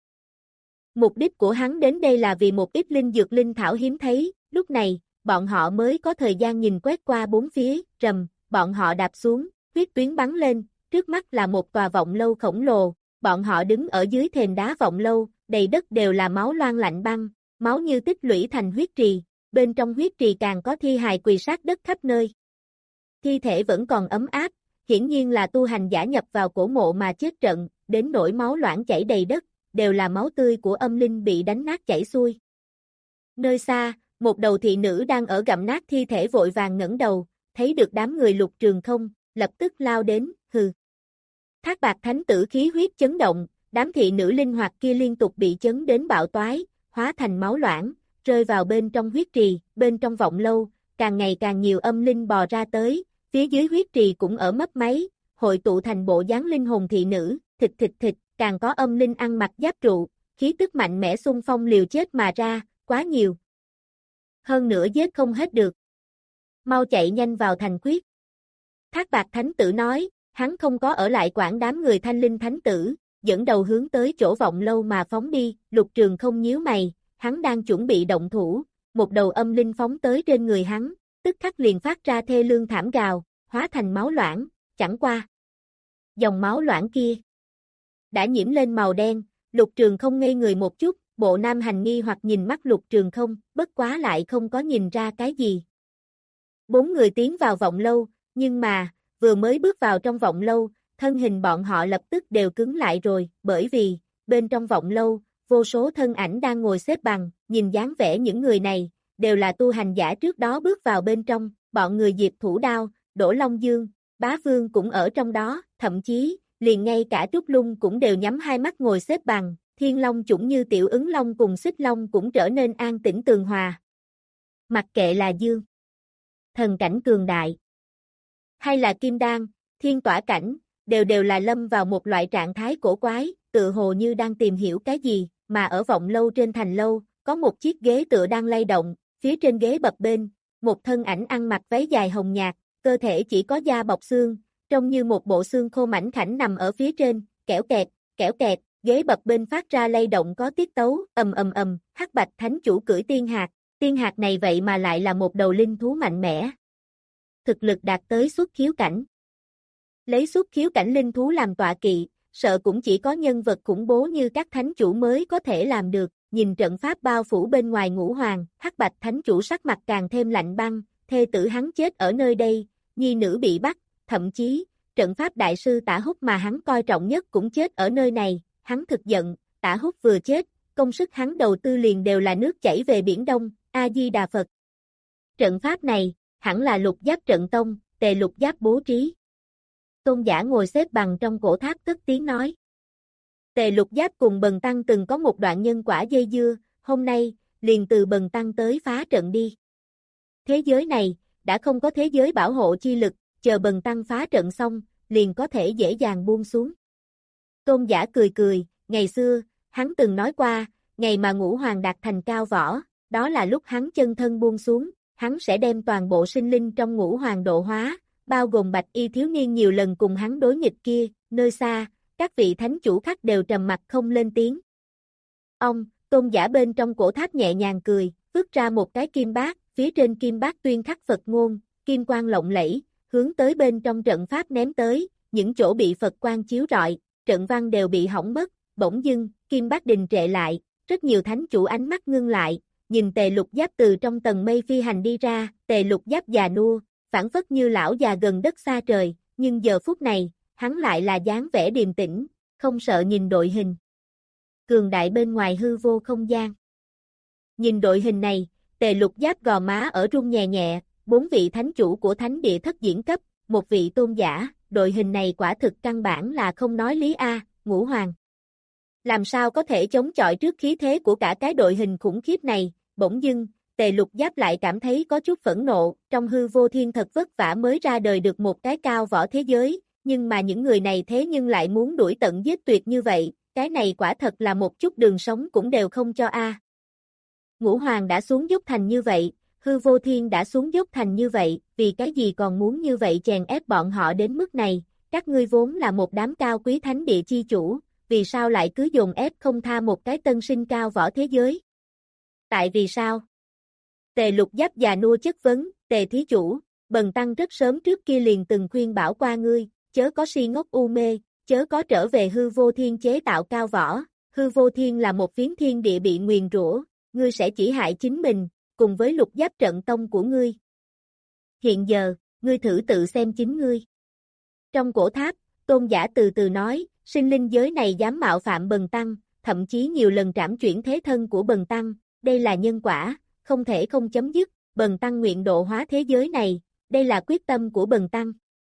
Mục đích của hắn đến đây là vì một ít linh dược linh thảo hiếm thấy, lúc này, bọn họ mới có thời gian nhìn quét qua bốn phía, rầm, bọn họ đạp xuống, huyết tuyến bắn lên, trước mắt là một tòa vọng lâu khổng lồ, bọn họ đứng ở dưới thềm đá vọng lâu, đầy đất đều là máu loang lạnh băng, máu như tích lũy thành huyết trì, bên trong huyết trì càng có thi hài quỳ sát đất khắp nơi. Thi thể vẫn còn ấm áp, hiển nhiên là tu hành giả nhập vào cổ mộ mà chết trận, đến nỗi máu loãng chảy đầy đất, đều là máu tươi của âm linh bị đánh nát chảy xuôi. Nơi xa, một đầu thị nữ đang ở gặm nát thi thể vội vàng ngẩng đầu, thấy được đám người Lục Trường Không, lập tức lao đến, hừ. Thác Bạc Thánh Tử khí huyết chấn động, đám thị nữ linh hoạt kia liên tục bị chấn đến bạo toái, hóa thành máu loãng, rơi vào bên trong huyết trì, bên trong vọng lâu, càng ngày càng nhiều âm linh bò ra tới, phía dưới huyết trì cũng ở mấp máy, hội tụ thành bộ dáng linh hồn thị nữ, thịt thịt thịt, càng có âm linh ăn mặc giáp trụ, khí tức mạnh mẽ xung phong liều chết mà ra, quá nhiều. Hơn nữa giết không hết được. Mau chạy nhanh vào thành khuyết. Thác Bạc Thánh Tử nói, hắn không có ở lại quản đám người Thanh Linh Thánh Tử, dẫn đầu hướng tới chỗ vọng lâu mà phóng đi, Lục Trường Không nhíu mày, hắn đang chuẩn bị động thủ, một đầu âm linh phóng tới trên người hắn, tức khắc liền phát ra thê lương thảm gào, hóa thành máu loãng, chẳng qua. Dòng máu loãng kia đã nhiễm lên màu đen, Lục Trường Không ngây người một chút, bộ Nam Hành nghi hoặc nhìn mắt Lục Trường Không, bất quá lại không có nhìn ra cái gì. Bốn người tiến vào vọng lâu, nhưng mà, vừa mới bước vào trong vọng lâu, thân hình bọn họ lập tức đều cứng lại rồi, bởi vì, bên trong vọng lâu, vô số thân ảnh đang ngồi xếp bằng, nhìn dáng vẻ những người này, đều là tu hành giả trước đó bước vào bên trong, bọn người Diệp Thủ Đao, Đỗ Long Dương, Bá Vương cũng ở trong đó, thậm chí, liền ngay cả Trúc Lung cũng đều nhắm hai mắt ngồi xếp bằng, Thiên Long chủng như Tiểu Ứng Long cùng Xích Long cũng trở nên an tĩnh tường hòa. Mặc kệ là Dương, thần cảnh cường đại, hay là Kim Đan, Thiên Tỏa cảnh, đều đều là lâm vào một loại trạng thái cổ quái, tự hồ như đang tìm hiểu cái gì, mà ở vọng lâu trên thành lâu, có một chiếc ghế tựa đang lay động, phía trên ghế bập bênh, một thân ảnh ăn mặc váy dài hồng nhạt, cơ thể chỉ có da bọc xương, trông như một bộ xương khô mảnh khảnh nằm ở phía trên, kẽo kẹt, kẽo kẹt, ghế bập bênh phát ra lay động có tiết tấu, ầm ầm ầm, Hắc Bạch Thánh Chủ cưỡi tiên hạc, tiên hạc này vậy mà lại là một đầu linh thú mạnh mẽ. Thực lực đạt tới xuất khiếu cảnh. Lấy xuất khiếu cảnh linh thú làm tọa kỵ, sợ cũng chỉ có nhân vật khủng bố như các thánh chủ mới có thể làm được, nhìn trận pháp bao phủ bên ngoài Ngũ Hoàng, Hắc Bạch Thánh Chủ sắc mặt càng thêm lạnh băng, thê tử hắn chết ở nơi đây, nhi nữ bị bắt, thậm chí, trận pháp đại sư Tả Húc mà hắn coi trọng nhất cũng chết ở nơi này, hắn thực giận, Tả Húc vừa chết, công sức hắn đầu tư liền đều là nước chảy về biển Đông, A-di-đà Phật. Trận pháp này, hẳn là Lục Giáp trận tông, Tề Lục Giáp bố trí. Tôn giả ngồi xếp bằng trong cổ tháp cất tiếng nói. Tề Lục Giáp cùng Bần Tăng từng có một đoạn nhân quả dây dưa, hôm nay, liền từ Bần Tăng tới phá trận đi. Thế giới này, đã không có thế giới bảo hộ chi lực, chờ Bần Tăng phá trận xong, liền có thể dễ dàng buông xuống. Tôn giả cười cười, ngày xưa, hắn từng nói qua, ngày mà Ngũ Hoàng đạt thành cao võ, đó là lúc hắn chân thân buông xuống, hắn sẽ đem toàn bộ sinh linh trong Ngũ Hoàng độ hóa, bao gồm Bạch Y thiếu niên nhiều lần cùng hắn đối nghịch kia, nơi xa, các vị thánh chủ khác đều trầm mặt không lên tiếng. Ông, tôn giả bên trong cổ tháp nhẹ nhàng cười, vứt ra một cái kim bát, phía trên kim bát tuyên khắc Phật ngôn, kim quang lộng lẫy, hướng tới bên trong trận pháp ném tới, những chỗ bị Phật quang chiếu rọi, trận văn đều bị hỏng mất, bỗng dưng, kim bát đình trệ lại, rất nhiều thánh chủ ánh mắt ngưng lại, nhìn Tề Lục Giáp từ trong tầng mây phi hành đi ra, Tề Lục Giáp già nua, phản phất như lão già gần đất xa trời, nhưng giờ phút này, hắn lại là dáng vẻ điềm tĩnh, không sợ nhìn đội hình. Cường đại bên ngoài hư vô không gian. Nhìn đội hình này, Tề Lục Giáp gò má ở run nhẹ nhẹ, bốn vị thánh chủ của thánh địa thất diễn cấp, một vị tôn giả, đội hình này quả thực căn bản là không nói lý a, Ngũ Hoàng. Làm sao có thể chống chọi trước khí thế của cả cái đội hình khủng khiếp này, bỗng dưng, Tề Lục Giáp lại cảm thấy có chút phẫn nộ, trong hư vô thiên thật vất vả mới ra đời được một cái cao võ thế giới, nhưng mà những người này thế nhưng lại muốn đuổi tận giết tuyệt như vậy, cái này quả thật là một chút đường sống cũng đều không cho a. Ngũ Hoàng đã xuống dốc thành như vậy, hư vô thiên đã xuống dốc thành như vậy, vì cái gì còn muốn như vậy chèn ép bọn họ đến mức này, các ngươi vốn là một đám cao quý thánh địa chi chủ, vì sao lại cứ dồn ép không tha một cái tân sinh cao võ thế giới? Tại vì sao? Tề Lục Giáp già nua chất vấn, Tề thí chủ, Bần Tăng rất sớm trước kia liền từng khuyên bảo qua ngươi, chớ có si ngốc u mê, chớ có trở về hư vô thiên chế tạo cao võ, hư vô thiên là một phiến thiên địa bị nguyền rủa, ngươi sẽ chỉ hại chính mình, cùng với Lục Giáp trận tông của ngươi. Hiện giờ, ngươi thử tự xem chính ngươi. Trong cổ tháp, tôn giả từ từ nói, sinh linh giới này dám mạo phạm Bần Tăng, thậm chí nhiều lần trảm chuyển thế thân của Bần Tăng, đây là nhân quả, không thể không chấm dứt, Bần Tăng nguyện độ hóa thế giới này, đây là quyết tâm của Bần Tăng.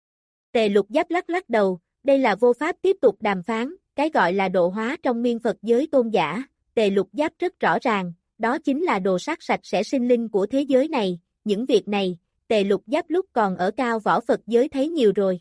Tề Lục Giáp lắc lắc đầu, đây là vô pháp tiếp tục đàm phán, cái gọi là độ hóa trong miên Phật giới tôn giả, Tề Lục Giáp rất rõ ràng, đó chính là đồ sát sạch sẽ sinh linh của thế giới này, những việc này, Tề Lục Giáp lúc còn ở cao võ Phật giới thấy nhiều rồi.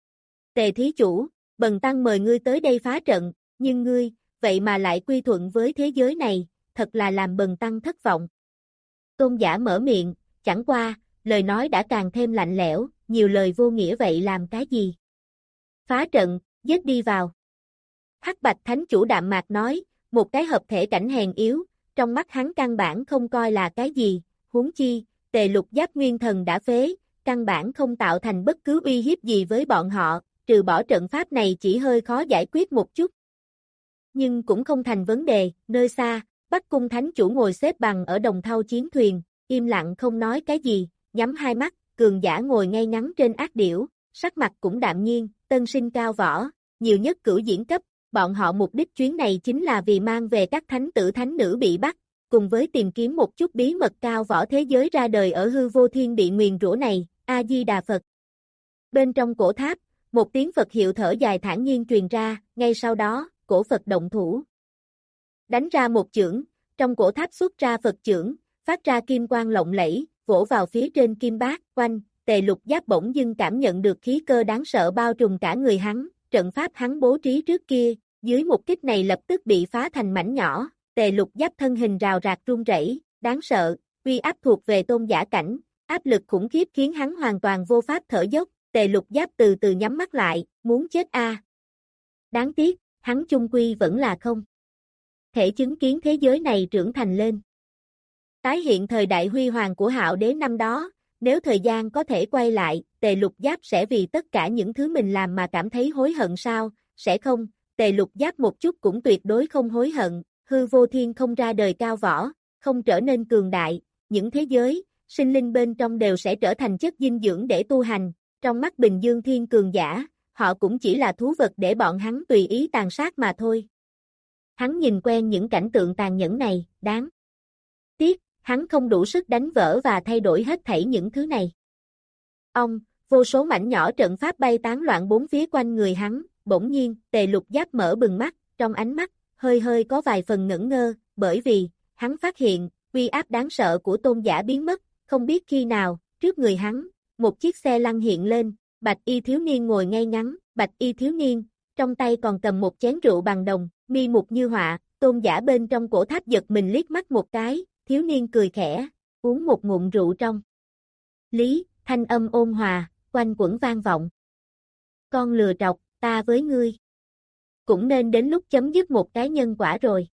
Tề thí chủ, Bần Tăng mời ngươi tới đây phá trận, nhưng ngươi, vậy mà lại quy thuận với thế giới này, thật là làm Bần Tăng thất vọng. Tôn giả mở miệng, chẳng qua, lời nói đã càng thêm lạnh lẽo, nhiều lời vô nghĩa vậy làm cái gì? Phá trận, giết đi vào. Hắc Bạch Thánh Chủ đạm mạc nói, một cái hợp thể cảnh hèn yếu, trong mắt hắn căn bản không coi là cái gì, huống chi, Tề Lục Giáp nguyên thần đã phế, căn bản không tạo thành bất cứ uy hiếp gì với bọn họ, trừ bỏ trận pháp này chỉ hơi khó giải quyết một chút. Nhưng cũng không thành vấn đề, nơi xa, Bắc Cung Thánh Chủ ngồi xếp bằng ở đồng thau chiến thuyền, im lặng không nói cái gì, nhắm hai mắt, cường giả ngồi ngay ngắn trên ác điểu, sắc mặt cũng đạm nhiên, tân sinh cao võ, nhiều nhất cửu diễn cấp, bọn họ mục đích chuyến này chính là vì mang về các thánh tử thánh nữ bị bắt, cùng với tìm kiếm một chút bí mật cao võ thế giới ra đời ở hư vô thiên bị nguyền rủa này, A-di-đà Phật. Bên trong cổ tháp, một tiếng Phật hiệu thở dài thản nhiên truyền ra, ngay sau đó, cổ Phật động thủ. Đánh ra một chưởng, trong cổ tháp xuất ra Phật chưởng, phát ra kim quang lộng lẫy, vỗ vào phía trên kim bát, quanh, Tề Lục Giáp bỗng dưng cảm nhận được khí cơ đáng sợ bao trùm cả người hắn, trận pháp hắn bố trí trước kia, dưới một kích này lập tức bị phá thành mảnh nhỏ, Tề Lục Giáp thân hình rào rạc run rẩy, đáng sợ, uy áp thuộc về tôn giả cảnh, áp lực khủng khiếp khiến hắn hoàn toàn vô pháp thở dốc, Tề Lục Giáp từ từ nhắm mắt lại, muốn chết a. À. Đáng tiếc, hắn chung quy vẫn là không thể chứng kiến thế giới này trưởng thành lên. Tái hiện thời đại huy hoàng của Hạo Đế năm đó, nếu thời gian có thể quay lại, Tề Lục Giáp sẽ vì tất cả những thứ mình làm mà cảm thấy hối hận sao? Sẽ không, Tề Lục Giáp một chút cũng tuyệt đối không hối hận, hư vô thiên không ra đời cao võ, không trở nên cường đại, những thế giới, sinh linh bên trong đều sẽ trở thành chất dinh dưỡng để tu hành, trong mắt Bình Dương Thiên cường giả, họ cũng chỉ là thú vật để bọn hắn tùy ý tàn sát mà thôi. Hắn nhìn quen những cảnh tượng tàn nhẫn này, đáng tiếc, hắn không đủ sức đánh vỡ và thay đổi hết thảy những thứ này. Ông, vô số mảnh nhỏ trận pháp bay tán loạn bốn phía quanh người hắn, bỗng nhiên, Tề Lục Giáp mở bừng mắt, trong ánh mắt, hơi hơi có vài phần ngẩn ngơ, bởi vì, hắn phát hiện, uy áp đáng sợ của tôn giả biến mất, không biết khi nào, trước người hắn, một chiếc xe lăn hiện lên, bạch y thiếu niên ngồi ngay ngắn, bạch y thiếu niên, trong tay còn cầm một chén rượu bằng đồng, mi mục như họa, tôn giả bên trong cổ tháp giật mình liếc mắt một cái, thiếu niên cười khẽ, uống một ngụm rượu trong. Lý, thanh âm ôn hòa, quanh quẩn vang vọng. Con lừa trọc, ta với ngươi. Cũng nên đến lúc chấm dứt một cái nhân quả rồi.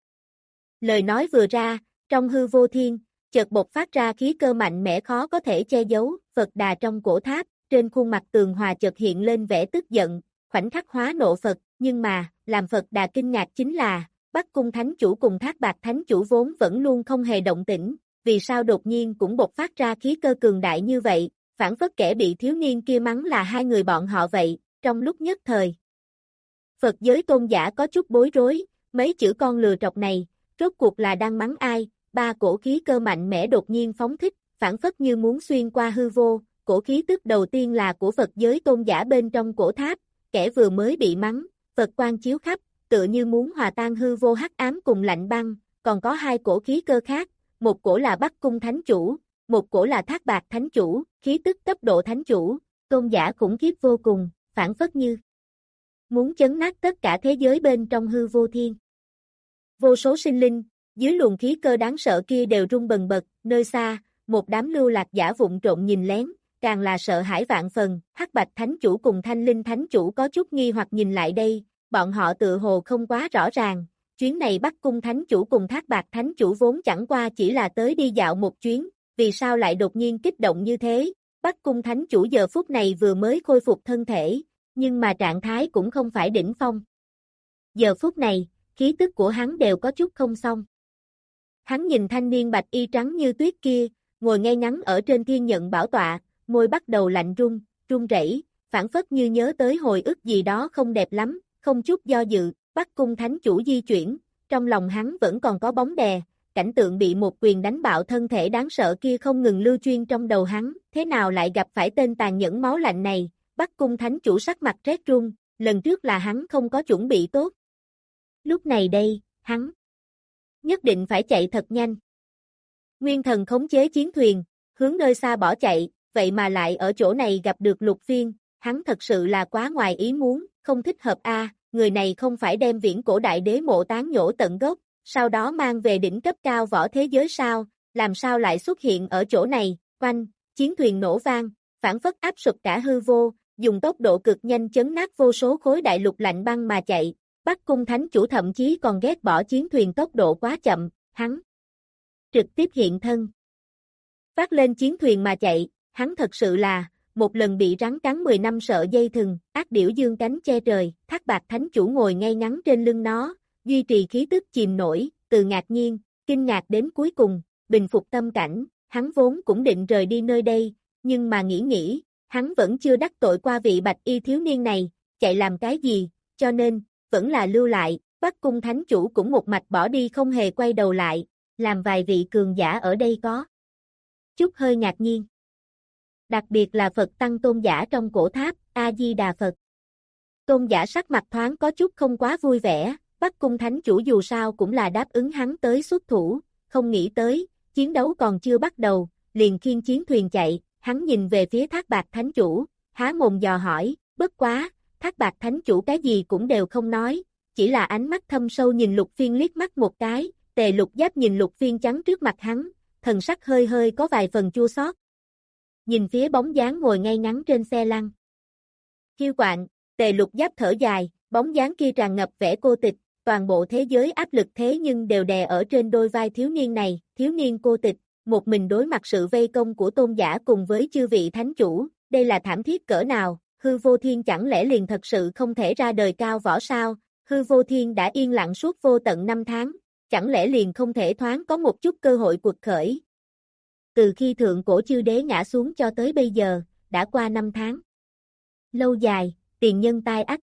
Lời nói vừa ra, trong hư vô thiên, chợt bộc phát ra khí cơ mạnh mẽ khó có thể che giấu, Phật Đà trong cổ tháp, trên khuôn mặt Tường Hòa chợt hiện lên vẻ tức giận, khoảnh khắc hóa nộ Phật, nhưng mà, làm Phật Đà kinh ngạc chính là, Bắc Cung Thánh Chủ cùng Thác Bạt Thánh Chủ vốn vẫn luôn không hề động tĩnh, vì sao đột nhiên cũng bộc phát ra khí cơ cường đại như vậy, phản phất kẻ bị thiếu niên kia mắng là hai người bọn họ vậy, trong lúc nhất thời. Phật giới tôn giả có chút bối rối, mấy chữ con lừa trọc này, rốt cuộc là đang mắng ai, ba cổ khí cơ mạnh mẽ đột nhiên phóng thích, phản phất như muốn xuyên qua hư vô, cổ khí tức đầu tiên là của Phật giới tôn giả bên trong cổ tháp, kẻ vừa mới bị mắng, Phật quang chiếu khắp, tựa như muốn hòa tan hư vô hắc ám cùng lạnh băng, còn có hai cổ khí cơ khác, một cổ là Bắc Cung Thánh Chủ, một cổ là Thác Bạt Thánh Chủ, khí tức cấp độ Thánh Chủ, tôn giả khủng khiếp vô cùng, phản phất như muốn chấn nát tất cả thế giới bên trong hư vô thiên. Vô số sinh linh, dưới luồng khí cơ đáng sợ kia đều rung bần bật, nơi xa, một đám lưu lạc giả vụng trộn nhìn lén, càng là sợ hãi vạn phần, Hắc Bạch Thánh Chủ cùng Thanh Linh Thánh Chủ có chút nghi hoặc nhìn lại đây, bọn họ tự hồ không quá rõ ràng, chuyến này Bắc Cung Thánh Chủ cùng Thác Bạt Thánh Chủ vốn chẳng qua chỉ là tới đi dạo một chuyến, vì sao lại đột nhiên kích động như thế, Bắc Cung Thánh Chủ giờ phút này vừa mới khôi phục thân thể, nhưng mà trạng thái cũng không phải đỉnh phong. Giờ phút này, khí tức của hắn đều có chút không xong. Hắn nhìn thanh niên bạch y trắng như tuyết kia, ngồi ngay ngắn ở trên thiên nhận bảo tọa, môi bắt đầu lạnh run, run rẩy, phản phất như nhớ tới hồi ức gì đó không đẹp lắm, không chút do dự, Bắc Cung Thánh Chủ di chuyển, trong lòng hắn vẫn còn có bóng đè, cảnh tượng bị một quyền đánh bạo thân thể đáng sợ kia không ngừng lưu chuyên trong đầu hắn, thế nào lại gặp phải tên tàn nhẫn máu lạnh này, Bắc Cung Thánh Chủ sắc mặt rét run, lần trước là hắn không có chuẩn bị tốt. Lúc này đây, hắn nhất định phải chạy thật nhanh. Nguyên Thần khống chế chiến thuyền, hướng nơi xa bỏ chạy, vậy mà lại ở chỗ này gặp được Lục Phiên, hắn thật sự là quá ngoài ý muốn, không thích hợp a, à, người này không phải đem viễn cổ đại đế mộ tán nhổ tận gốc, sau đó mang về đỉnh cấp cao võ thế giới sao, làm sao lại xuất hiện ở chỗ này, quanh, chiến thuyền nổ vang, phản phất áp sụp cả hư vô, dùng tốc độ cực nhanh chấn nát vô số khối đại lục lạnh băng mà chạy. Bắc Cung Thánh Chủ thậm chí còn ghét bỏ chiến thuyền tốc độ quá chậm, hắn trực tiếp hiện thân. Phát lên chiến thuyền mà chạy, hắn thật sự là, một lần bị rắn cắn mười năm sợ dây thừng, ác điểu dương cánh che trời, Thác Bạt Thánh Chủ ngồi ngay ngắn trên lưng nó, duy trì khí tức chìm nổi, từ ngạc nhiên, kinh ngạc đến cuối cùng, bình phục tâm cảnh, hắn vốn cũng định rời đi nơi đây, nhưng mà nghĩ nghĩ, hắn vẫn chưa đắc tội qua vị bạch y thiếu niên này, chạy làm cái gì, cho nên, vẫn là lưu lại, Bắc Cung Thánh Chủ cũng một mạch bỏ đi không hề quay đầu lại, làm vài vị cường giả ở đây có chút hơi ngạc nhiên. Đặc biệt là Phật Tăng tôn giả trong cổ tháp, A-di-đà Phật. Tôn giả sắc mặt thoáng có chút không quá vui vẻ, Bắc Cung Thánh Chủ dù sao cũng là đáp ứng hắn tới xuất thủ, không nghĩ tới, chiến đấu còn chưa bắt đầu, liền khiêng chiến thuyền chạy, hắn nhìn về phía Thác Bạt Thánh Chủ, há mồm dò hỏi, bất quá, Thác Bạt Thánh Chủ cái gì cũng đều không nói, chỉ là ánh mắt thâm sâu nhìn Lục Phiên liếc mắt một cái, Tề Lục Giáp nhìn Lục Phiên trắng trước mặt hắn, thần sắc hơi hơi có vài phần chua xót. Nhìn phía bóng dáng ngồi ngay ngắn trên xe lăn. Kiêu quạnh, Tề Lục Giáp thở dài, bóng dáng kia tràn ngập vẻ cô tịch, toàn bộ thế giới áp lực thế nhưng đều đè ở trên đôi vai thiếu niên này, thiếu niên cô tịch, một mình đối mặt sự vây công của tôn giả cùng với chư vị thánh chủ, đây là thảm thiết cỡ nào, hư vô thiên chẳng lẽ liền thật sự không thể ra đời cao võ sao, hư vô thiên đã yên lặng suốt vô tận năm tháng, chẳng lẽ liền không thể thoáng có một chút cơ hội cuộc khởi. Từ khi thượng cổ chư đế ngã xuống cho tới bây giờ, đã qua năm tháng. Lâu dài, tiền nhân tai ách.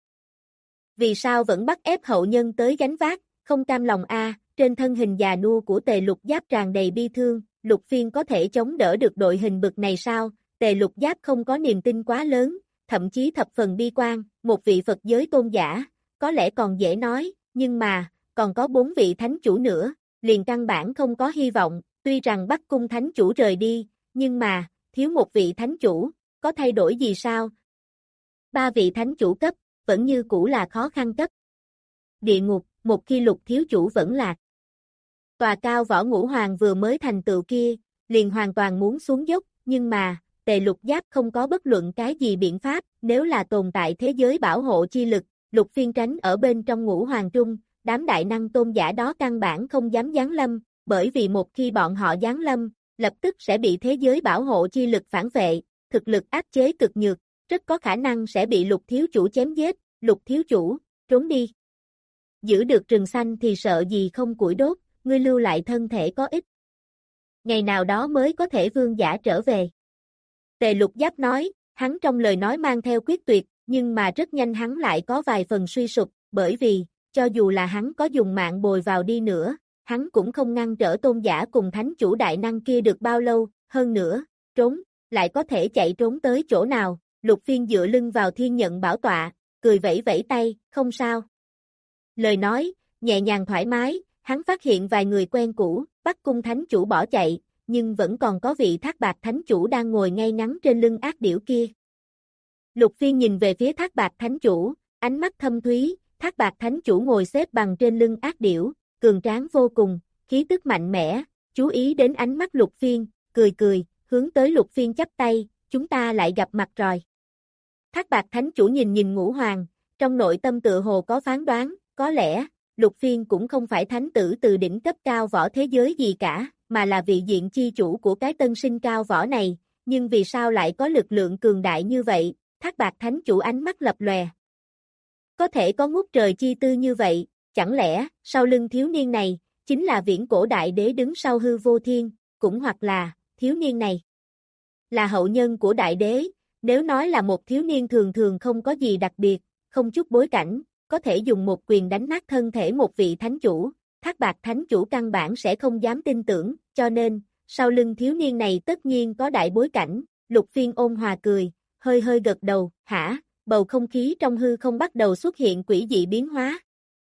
Vì sao vẫn bắt ép hậu nhân tới gánh vác, không cam lòng a, trên thân hình già nua của Tề Lục Giáp tràn đầy bi thương, Lục Phiên có thể chống đỡ được đội hình bực này sao, Tề Lục Giáp không có niềm tin quá lớn, thậm chí thập phần bi quan, một vị Phật giới tôn giả, có lẽ còn dễ nói, nhưng mà, còn có bốn vị thánh chủ nữa, liền căn bản không có hy vọng, tuy rằng Bắc Cung thánh chủ rời đi, nhưng mà, thiếu một vị thánh chủ, có thay đổi gì sao? Ba vị thánh chủ cấp, vẫn như cũ là khó khăn cấp. Địa ngục, một khi Lục thiếu chủ vẫn lạc. Tòa cao võ ngũ hoàng vừa mới thành tựu kia, liền hoàn toàn muốn xuống dốc, nhưng mà, Tề Lục Giáp không có bất luận cái gì biện pháp, nếu là tồn tại thế giới bảo hộ chi lực, Lục Phiên tránh ở bên trong ngũ hoàng trung, đám đại năng tôn giả đó căn bản không dám giáng lâm, bởi vì một khi bọn họ giáng lâm, lập tức sẽ bị thế giới bảo hộ chi lực phản vệ, thực lực áp chế cực nhược, rất có khả năng sẽ bị Lục thiếu chủ chém giết, Lục thiếu chủ, trốn đi. Giữ được rừng xanh thì sợ gì không củi đốt, ngươi lưu lại thân thể có ích. Ngày nào đó mới có thể vương giả trở về. Tề Lục Giáp nói, hắn trong lời nói mang theo quyết tuyệt, nhưng mà rất nhanh hắn lại có vài phần suy sụp, bởi vì, cho dù là hắn có dùng mạng bồi vào đi nữa, hắn cũng không ngăn trở tôn giả cùng thánh chủ đại năng kia được bao lâu, hơn nữa, trốn, lại có thể chạy trốn tới chỗ nào, Lục Phiên dựa lưng vào thiên nhận bảo tọa, cười vẫy vẫy tay, không sao. Lời nói, nhẹ nhàng thoải mái, hắn phát hiện vài người quen cũ, Bắc Cung thánh chủ bỏ chạy, nhưng vẫn còn có vị Thác Bạt thánh chủ đang ngồi ngay ngắn trên lưng ác điểu kia. Lục Phiên nhìn về phía Thác Bạt thánh chủ, ánh mắt thâm thúy, Thác Bạt thánh chủ ngồi xếp bằng trên lưng ác điểu, cường tráng vô cùng, khí tức mạnh mẽ, chú ý đến ánh mắt Lục Phiên, cười cười, hướng tới Lục Phiên chắp tay, chúng ta lại gặp mặt rồi. Thác Bạt thánh chủ nhìn nhìn Ngũ Hoàng, trong nội tâm tự hồ có phán đoán, có lẽ, Lục Phiên cũng không phải thánh tử từ đỉnh cấp cao võ thế giới gì cả, mà là vị diện chi chủ của cái tân sinh cao võ này, nhưng vì sao lại có lực lượng cường đại như vậy, Thác Bạt thánh chủ ánh mắt lập lòe. Có thể có ngút trời chi tư như vậy, chẳng lẽ, sau lưng thiếu niên này, chính là viễn cổ đại đế đứng sau hư vô thiên, cũng hoặc là, thiếu niên này là hậu nhân của đại đế, nếu nói là một thiếu niên thường thường không có gì đặc biệt, không chút bối cảnh, có thể dùng một quyền đánh nát thân thể một vị thánh chủ, Thác Bạt thánh chủ căn bản sẽ không dám tin tưởng, cho nên, sau lưng thiếu niên này tất nhiên có đại bối cảnh, Lục Phiên ôn hòa cười, hơi hơi gật đầu, hả, bầu không khí trong hư không bắt đầu xuất hiện quỷ dị biến hóa.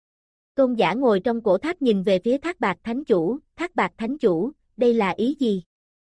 Tôn giả ngồi trong cổ tháp nhìn về phía Thác Bạt thánh chủ, Thác Bạt thánh chủ, đây là ý gì?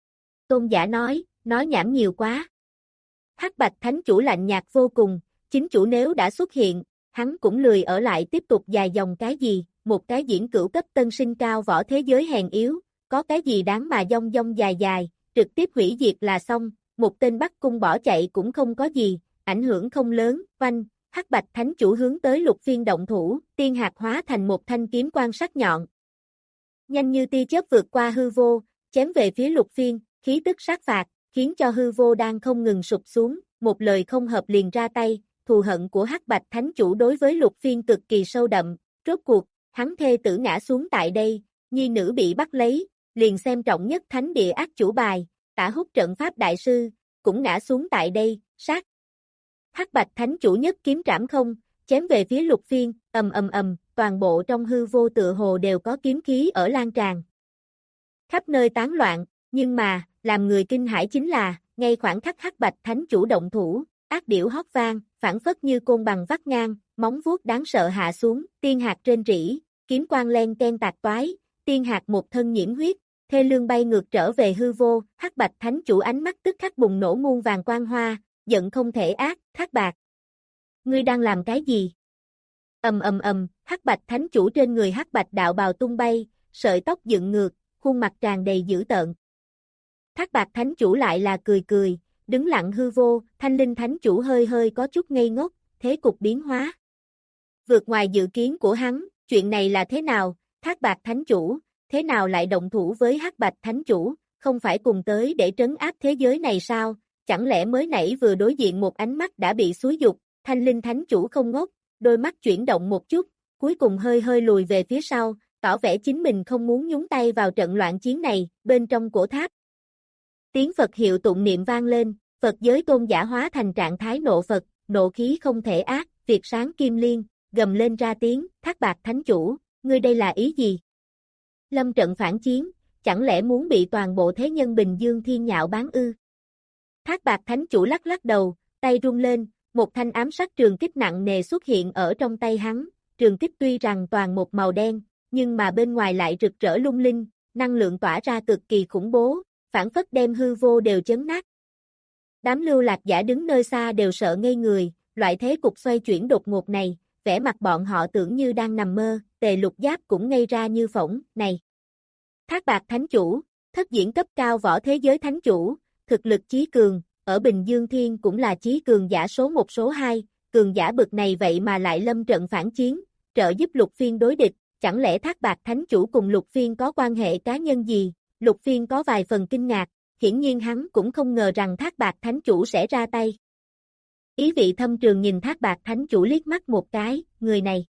Tôn giả nói, nói nhảm nhiều quá. Thác Bạt thánh chủ lạnh nhạt vô cùng, chính chủ nếu đã xuất hiện, hắn cũng lười ở lại tiếp tục dài dòng cái gì, một cái diễn cửu cấp tân sinh cao võ thế giới hèn yếu, có cái gì đáng mà dông dông dài dài, trực tiếp hủy diệt là xong, một tên Bắc Cung bỏ chạy cũng không có gì, ảnh hưởng không lớn, oanh, Hắc Bạch thánh chủ hướng tới Lục Phiên động thủ, tiên hạt hóa thành một thanh kiếm quan sắc nhọn. Nhanh như tia chớp vượt qua hư vô, chém về phía Lục Phiên, khí tức sát phạt, khiến cho hư vô đang không ngừng sụp xuống, một lời không hợp liền ra tay, thù hận của Hắc Bạch thánh chủ đối với Lục Phiên cực kỳ sâu đậm, rốt cuộc, hắn thê tử ngã xuống tại đây, nhi nữ bị bắt lấy, liền xem trọng nhất thánh địa ác chủ bài, Tả Húc trận pháp đại sư, cũng ngã xuống tại đây, sát. Hắc Bạch thánh chủ nhất kiếm trảm không, chém về phía Lục Phiên, ầm ầm ầm, toàn bộ trong hư vô tựa hồ đều có kiếm khí ở lan tràn. Khắp nơi tán loạn, nhưng mà, làm người kinh hãi chính là, ngay khoảng khắc Hắc Bạch thánh chủ động thủ, ác điểu hót vang, phản phất như côn bằng vắt ngang, móng vuốt đáng sợ hạ xuống, tiên hạt trên rỉ, kiếm quang len ken tạc toái, tiên hạt một thân nhiễm huyết, thê lương bay ngược trở về hư vô, Hắc Bạch thánh chủ ánh mắt tức khắc bùng nổ muôn vàng quang hoa, giận không thể ác, Thác Bạt. Ngươi đang làm cái gì? Ầm ầm ầm, Hắc Bạch thánh chủ trên người Hắc Bạch đạo bào tung bay, sợi tóc dựng ngược, khuôn mặt tràn đầy dữ tợn. Thác Bạt Thánh Chủ lại là cười cười, đứng lặng hư vô, Thanh Linh Thánh Chủ hơi hơi có chút ngây ngốc, thế cục biến hóa. Vượt ngoài dự kiến của hắn, chuyện này là thế nào, Thác Bạt Thánh Chủ, thế nào lại động thủ với Hắc Bạch Thánh Chủ, không phải cùng tới để trấn áp thế giới này sao, chẳng lẽ mới nãy vừa đối diện một ánh mắt đã bị xúi dục, Thanh Linh Thánh Chủ không ngốc, đôi mắt chuyển động một chút, cuối cùng hơi hơi lùi về phía sau, tỏ vẻ chính mình không muốn nhúng tay vào trận loạn chiến này, bên trong cổ tháp. Tiếng Phật hiệu tụng niệm vang lên, Phật giới tôn giả hóa thành trạng thái nộ Phật, nộ khí không thể ác, Việt sáng kim liên, gầm lên ra tiếng, Thác Bạt Thánh Chủ, ngươi đây là ý gì? Lâm trận phản chiến, chẳng lẽ muốn bị toàn bộ thế nhân Bình Dương Thiên nhạo bán ư? Thác Bạt Thánh Chủ lắc lắc đầu, tay rung lên, một thanh ám sắc trường kích nặng nề xuất hiện ở trong tay hắn, trường kích tuy rằng toàn một màu đen, nhưng mà bên ngoài lại rực rỡ lung linh, năng lượng tỏa ra cực kỳ khủng bố, phản phất đem hư vô đều chấn nát. Đám lưu lạc giả đứng nơi xa đều sợ ngây người, loại thế cục xoay chuyển đột ngột này, vẻ mặt bọn họ tưởng như đang nằm mơ, Tề Lục Giáp cũng ngây ra như phỏng, này. Thác Bạt Thánh Chủ, thất diễn cấp cao võ thế giới Thánh Chủ, thực lực chí cường, ở Bình Dương Thiên cũng là chí cường giả số một số hai, cường giả bực này vậy mà lại lâm trận phản chiến, trợ giúp Lục Phiên đối địch, chẳng lẽ Thác Bạt Thánh Chủ cùng Lục Phiên có quan hệ cá nhân gì? Lục Phiên có vài phần kinh ngạc, hiển nhiên hắn cũng không ngờ rằng Thác Bạt Thánh Chủ sẽ ra tay. Ý vị thâm trường nhìn Thác Bạt Thánh Chủ liếc mắt một cái, người này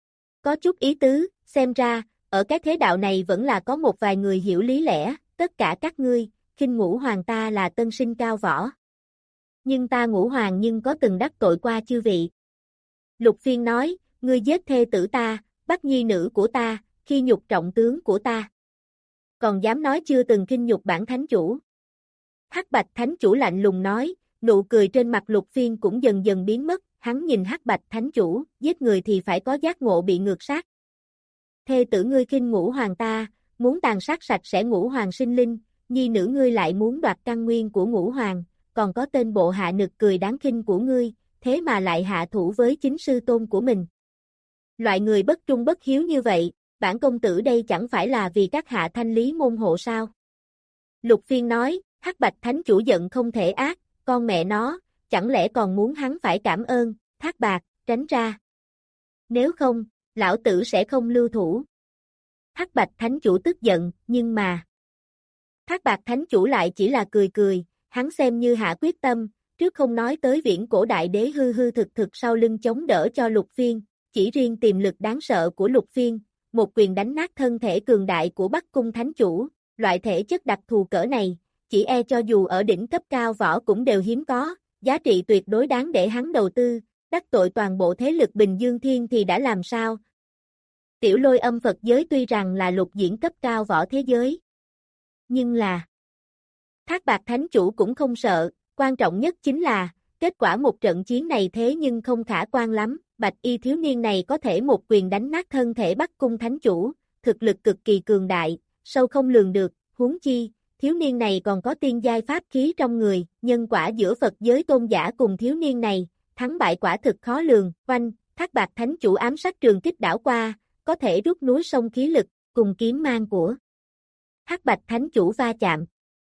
có chút ý tứ, xem ra, ở cái thế đạo này vẫn là có một vài người hiểu lý lẽ, tất cả các ngươi, khinh Ngũ Hoàng ta là tân sinh cao võ. Nhưng ta Ngũ Hoàng nhưng có từng đắc tội qua chư vị. Lục Phiên nói, ngươi giết thê tử ta, bắt nhi nữ của ta, khi nhục trọng tướng của ta. Còn dám nói chưa từng khinh nhục bản Thánh Chủ. Hắc Bạch Thánh Chủ lạnh lùng nói, nụ cười trên mặt Lục Phiên cũng dần dần biến mất, hắn nhìn Hắc Bạch Thánh Chủ, giết người thì phải có giác ngộ bị ngược sát. Thê tử ngươi khinh Ngũ Hoàng ta, muốn tàn sát sạch sẽ Ngũ Hoàng sinh linh, nhi nữ ngươi lại muốn đoạt căn nguyên của Ngũ Hoàng, còn có tên bộ hạ nực cười đáng khinh của ngươi, thế mà lại hạ thủ với chính sư tôn của mình. Loại người bất trung bất hiếu như vậy, bản công tử đây chẳng phải là vì các hạ thanh lý môn hộ sao? Lục Phiên nói, Hắc Bạch Thánh Chủ giận không thể ác, con mẹ nó, chẳng lẽ còn muốn hắn phải cảm ơn, Thác Bạt, tránh ra. Nếu không, lão tử sẽ không lưu thủ. Hắc Bạch Thánh Chủ tức giận, nhưng mà... Thác Bạt Thánh Chủ lại chỉ là cười cười, hắn xem như hạ quyết tâm, trước không nói tới viễn cổ đại đế hư hư thực thực sau lưng chống đỡ cho Lục Phiên, chỉ riêng tiềm lực đáng sợ của Lục Phiên, một quyền đánh nát thân thể cường đại của Bắc Cung Thánh Chủ, loại thể chất đặc thù cỡ này, chỉ e cho dù ở đỉnh cấp cao võ cũng đều hiếm có, giá trị tuyệt đối đáng để hắn đầu tư, đắc tội toàn bộ thế lực Bình Dương Thiên thì đã làm sao? Tiểu Lôi Âm Phật giới tuy rằng là lục diễn cấp cao võ thế giới, nhưng là Thác Bạt Thánh Chủ cũng không sợ, quan trọng nhất chính là, kết quả một trận chiến này thế nhưng không khả quan lắm, Bạch Y thiếu niên này có thể một quyền đánh nát thân thể Bắc Cung Thánh Chủ, thực lực cực kỳ cường đại, sâu không lường được, huống chi, thiếu niên này còn có tiên giai pháp khí trong người, nhân quả giữa Phật giới tôn giả cùng thiếu niên này, thắng bại quả thực khó lường, oanh, Thác Bạt Thánh Chủ ám sát trường kích đảo qua, có thể rút núi sông khí lực, cùng kiếm mang của Hắc Bạch Thánh Chủ va chạm.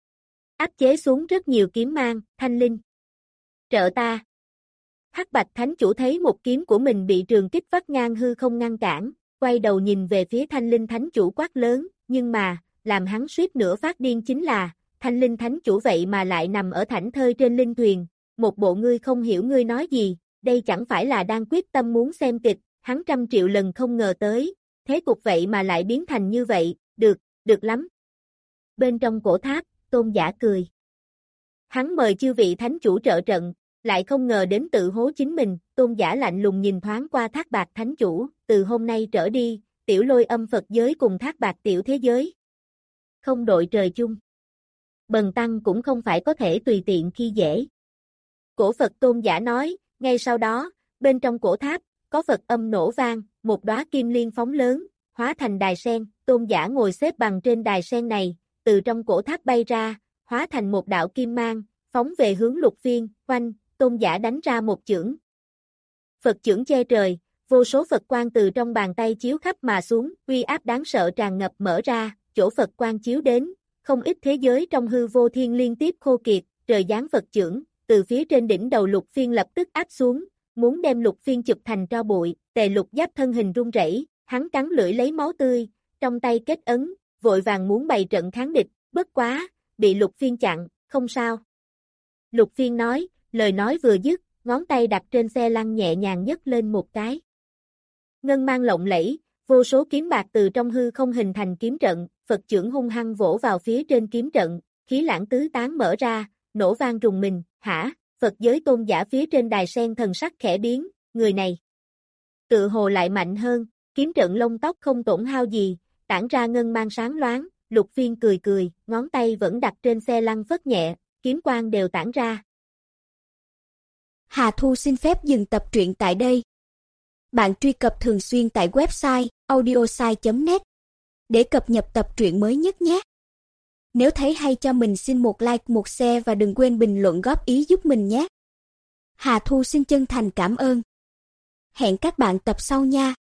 Áp chế xuống rất nhiều kiếm mang, Thanh Linh. Trợ ta. Hắc Bạch Thánh Chủ thấy một kiếm của mình bị trường kích vắt ngang hư không ngăn cản, quay đầu nhìn về phía Thanh Linh Thánh Chủ quát lớn, nhưng mà, làm hắn suýt nữa phát điên chính là, Thanh Linh Thánh Chủ vậy mà lại nằm ở thảnh thơi trên linh thuyền, một bộ ngươi không hiểu ngươi nói gì, đây chẳng phải là đang quyết tâm muốn xem kịch, hắn trăm triệu lần không ngờ tới, thế cục vậy mà lại biến thành như vậy, được, được lắm. Bên trong cổ tháp, tôn giả cười. Hắn mời chư vị Thánh Chủ trợ trận, lại không ngờ đến tự hố chính mình, tôn giả lạnh lùng nhìn thoáng qua Thác Bạt Thánh Chủ, từ hôm nay trở đi, Tiểu Lôi Âm Phật giới cùng Thác Bạt tiểu thế giới. Không đội trời chung. Bần tăng cũng không phải có thể tùy tiện khi dễ. Cổ Phật tôn giả nói, ngay sau đó, bên trong cổ tháp, có Phật âm nổ vang, một đóa kim liên phóng lớn, hóa thành đài sen, tôn giả ngồi xếp bằng trên đài sen này, từ trong cổ tháp bay ra, hóa thành một đạo kim mang, phóng về hướng Lục Phiên, oanh, tôn giả đánh ra một chưởng. Phật chưởng che trời, vô số Phật quang từ trong bàn tay chiếu khắp mà xuống, uy áp đáng sợ tràn ngập mở ra, chỗ Phật quang chiếu đến, không ít thế giới trong hư vô thiên liên tiếp khô kiệt, trời giáng Phật chưởng, từ phía trên đỉnh đầu Lục Phiên lập tức áp xuống, muốn đem Lục Phiên chụp thành tro bụi, Tề Lục Giáp thân hình run rẩy, hắn cắn lưỡi lấy máu tươi, trong tay kết ấn, vội vàng muốn bày trận kháng địch, bất quá, bị Lục Phiên chặn, không sao. Lục Phiên nói, lời nói vừa dứt, ngón tay đặt trên xe lăn nhẹ nhàng nhấc lên một cái. Ngân mang lộng lẫy, vô số kiếm bạc từ trong hư không hình thành kiếm trận, Phật chưởng hung hăng vỗ vào phía trên kiếm trận, khí lãng tứ tán mở ra, nổ vang rùng mình, hả, Phật giới tôn giả phía trên đài sen thần sắc khẽ biến, người này tự hồ lại mạnh hơn, kiếm trận lông tóc không tổn hao gì, tản ra ngân mang sáng loáng, Lục Phiên cười cười, ngón tay vẫn đặt trên xe lăn phất nhẹ, kiếm quang đều tản ra. Hà Thu xin phép dừng tập truyện tại đây. Bạn truy cập thường xuyên tại website audiosai chấm net để cập nhật tập truyện mới nhất nhé. Nếu thấy hay cho mình xin một like, một share và đừng quên bình luận góp ý giúp mình nhé. Hà Thu xin chân thành cảm ơn. Hẹn các bạn tập sau nha.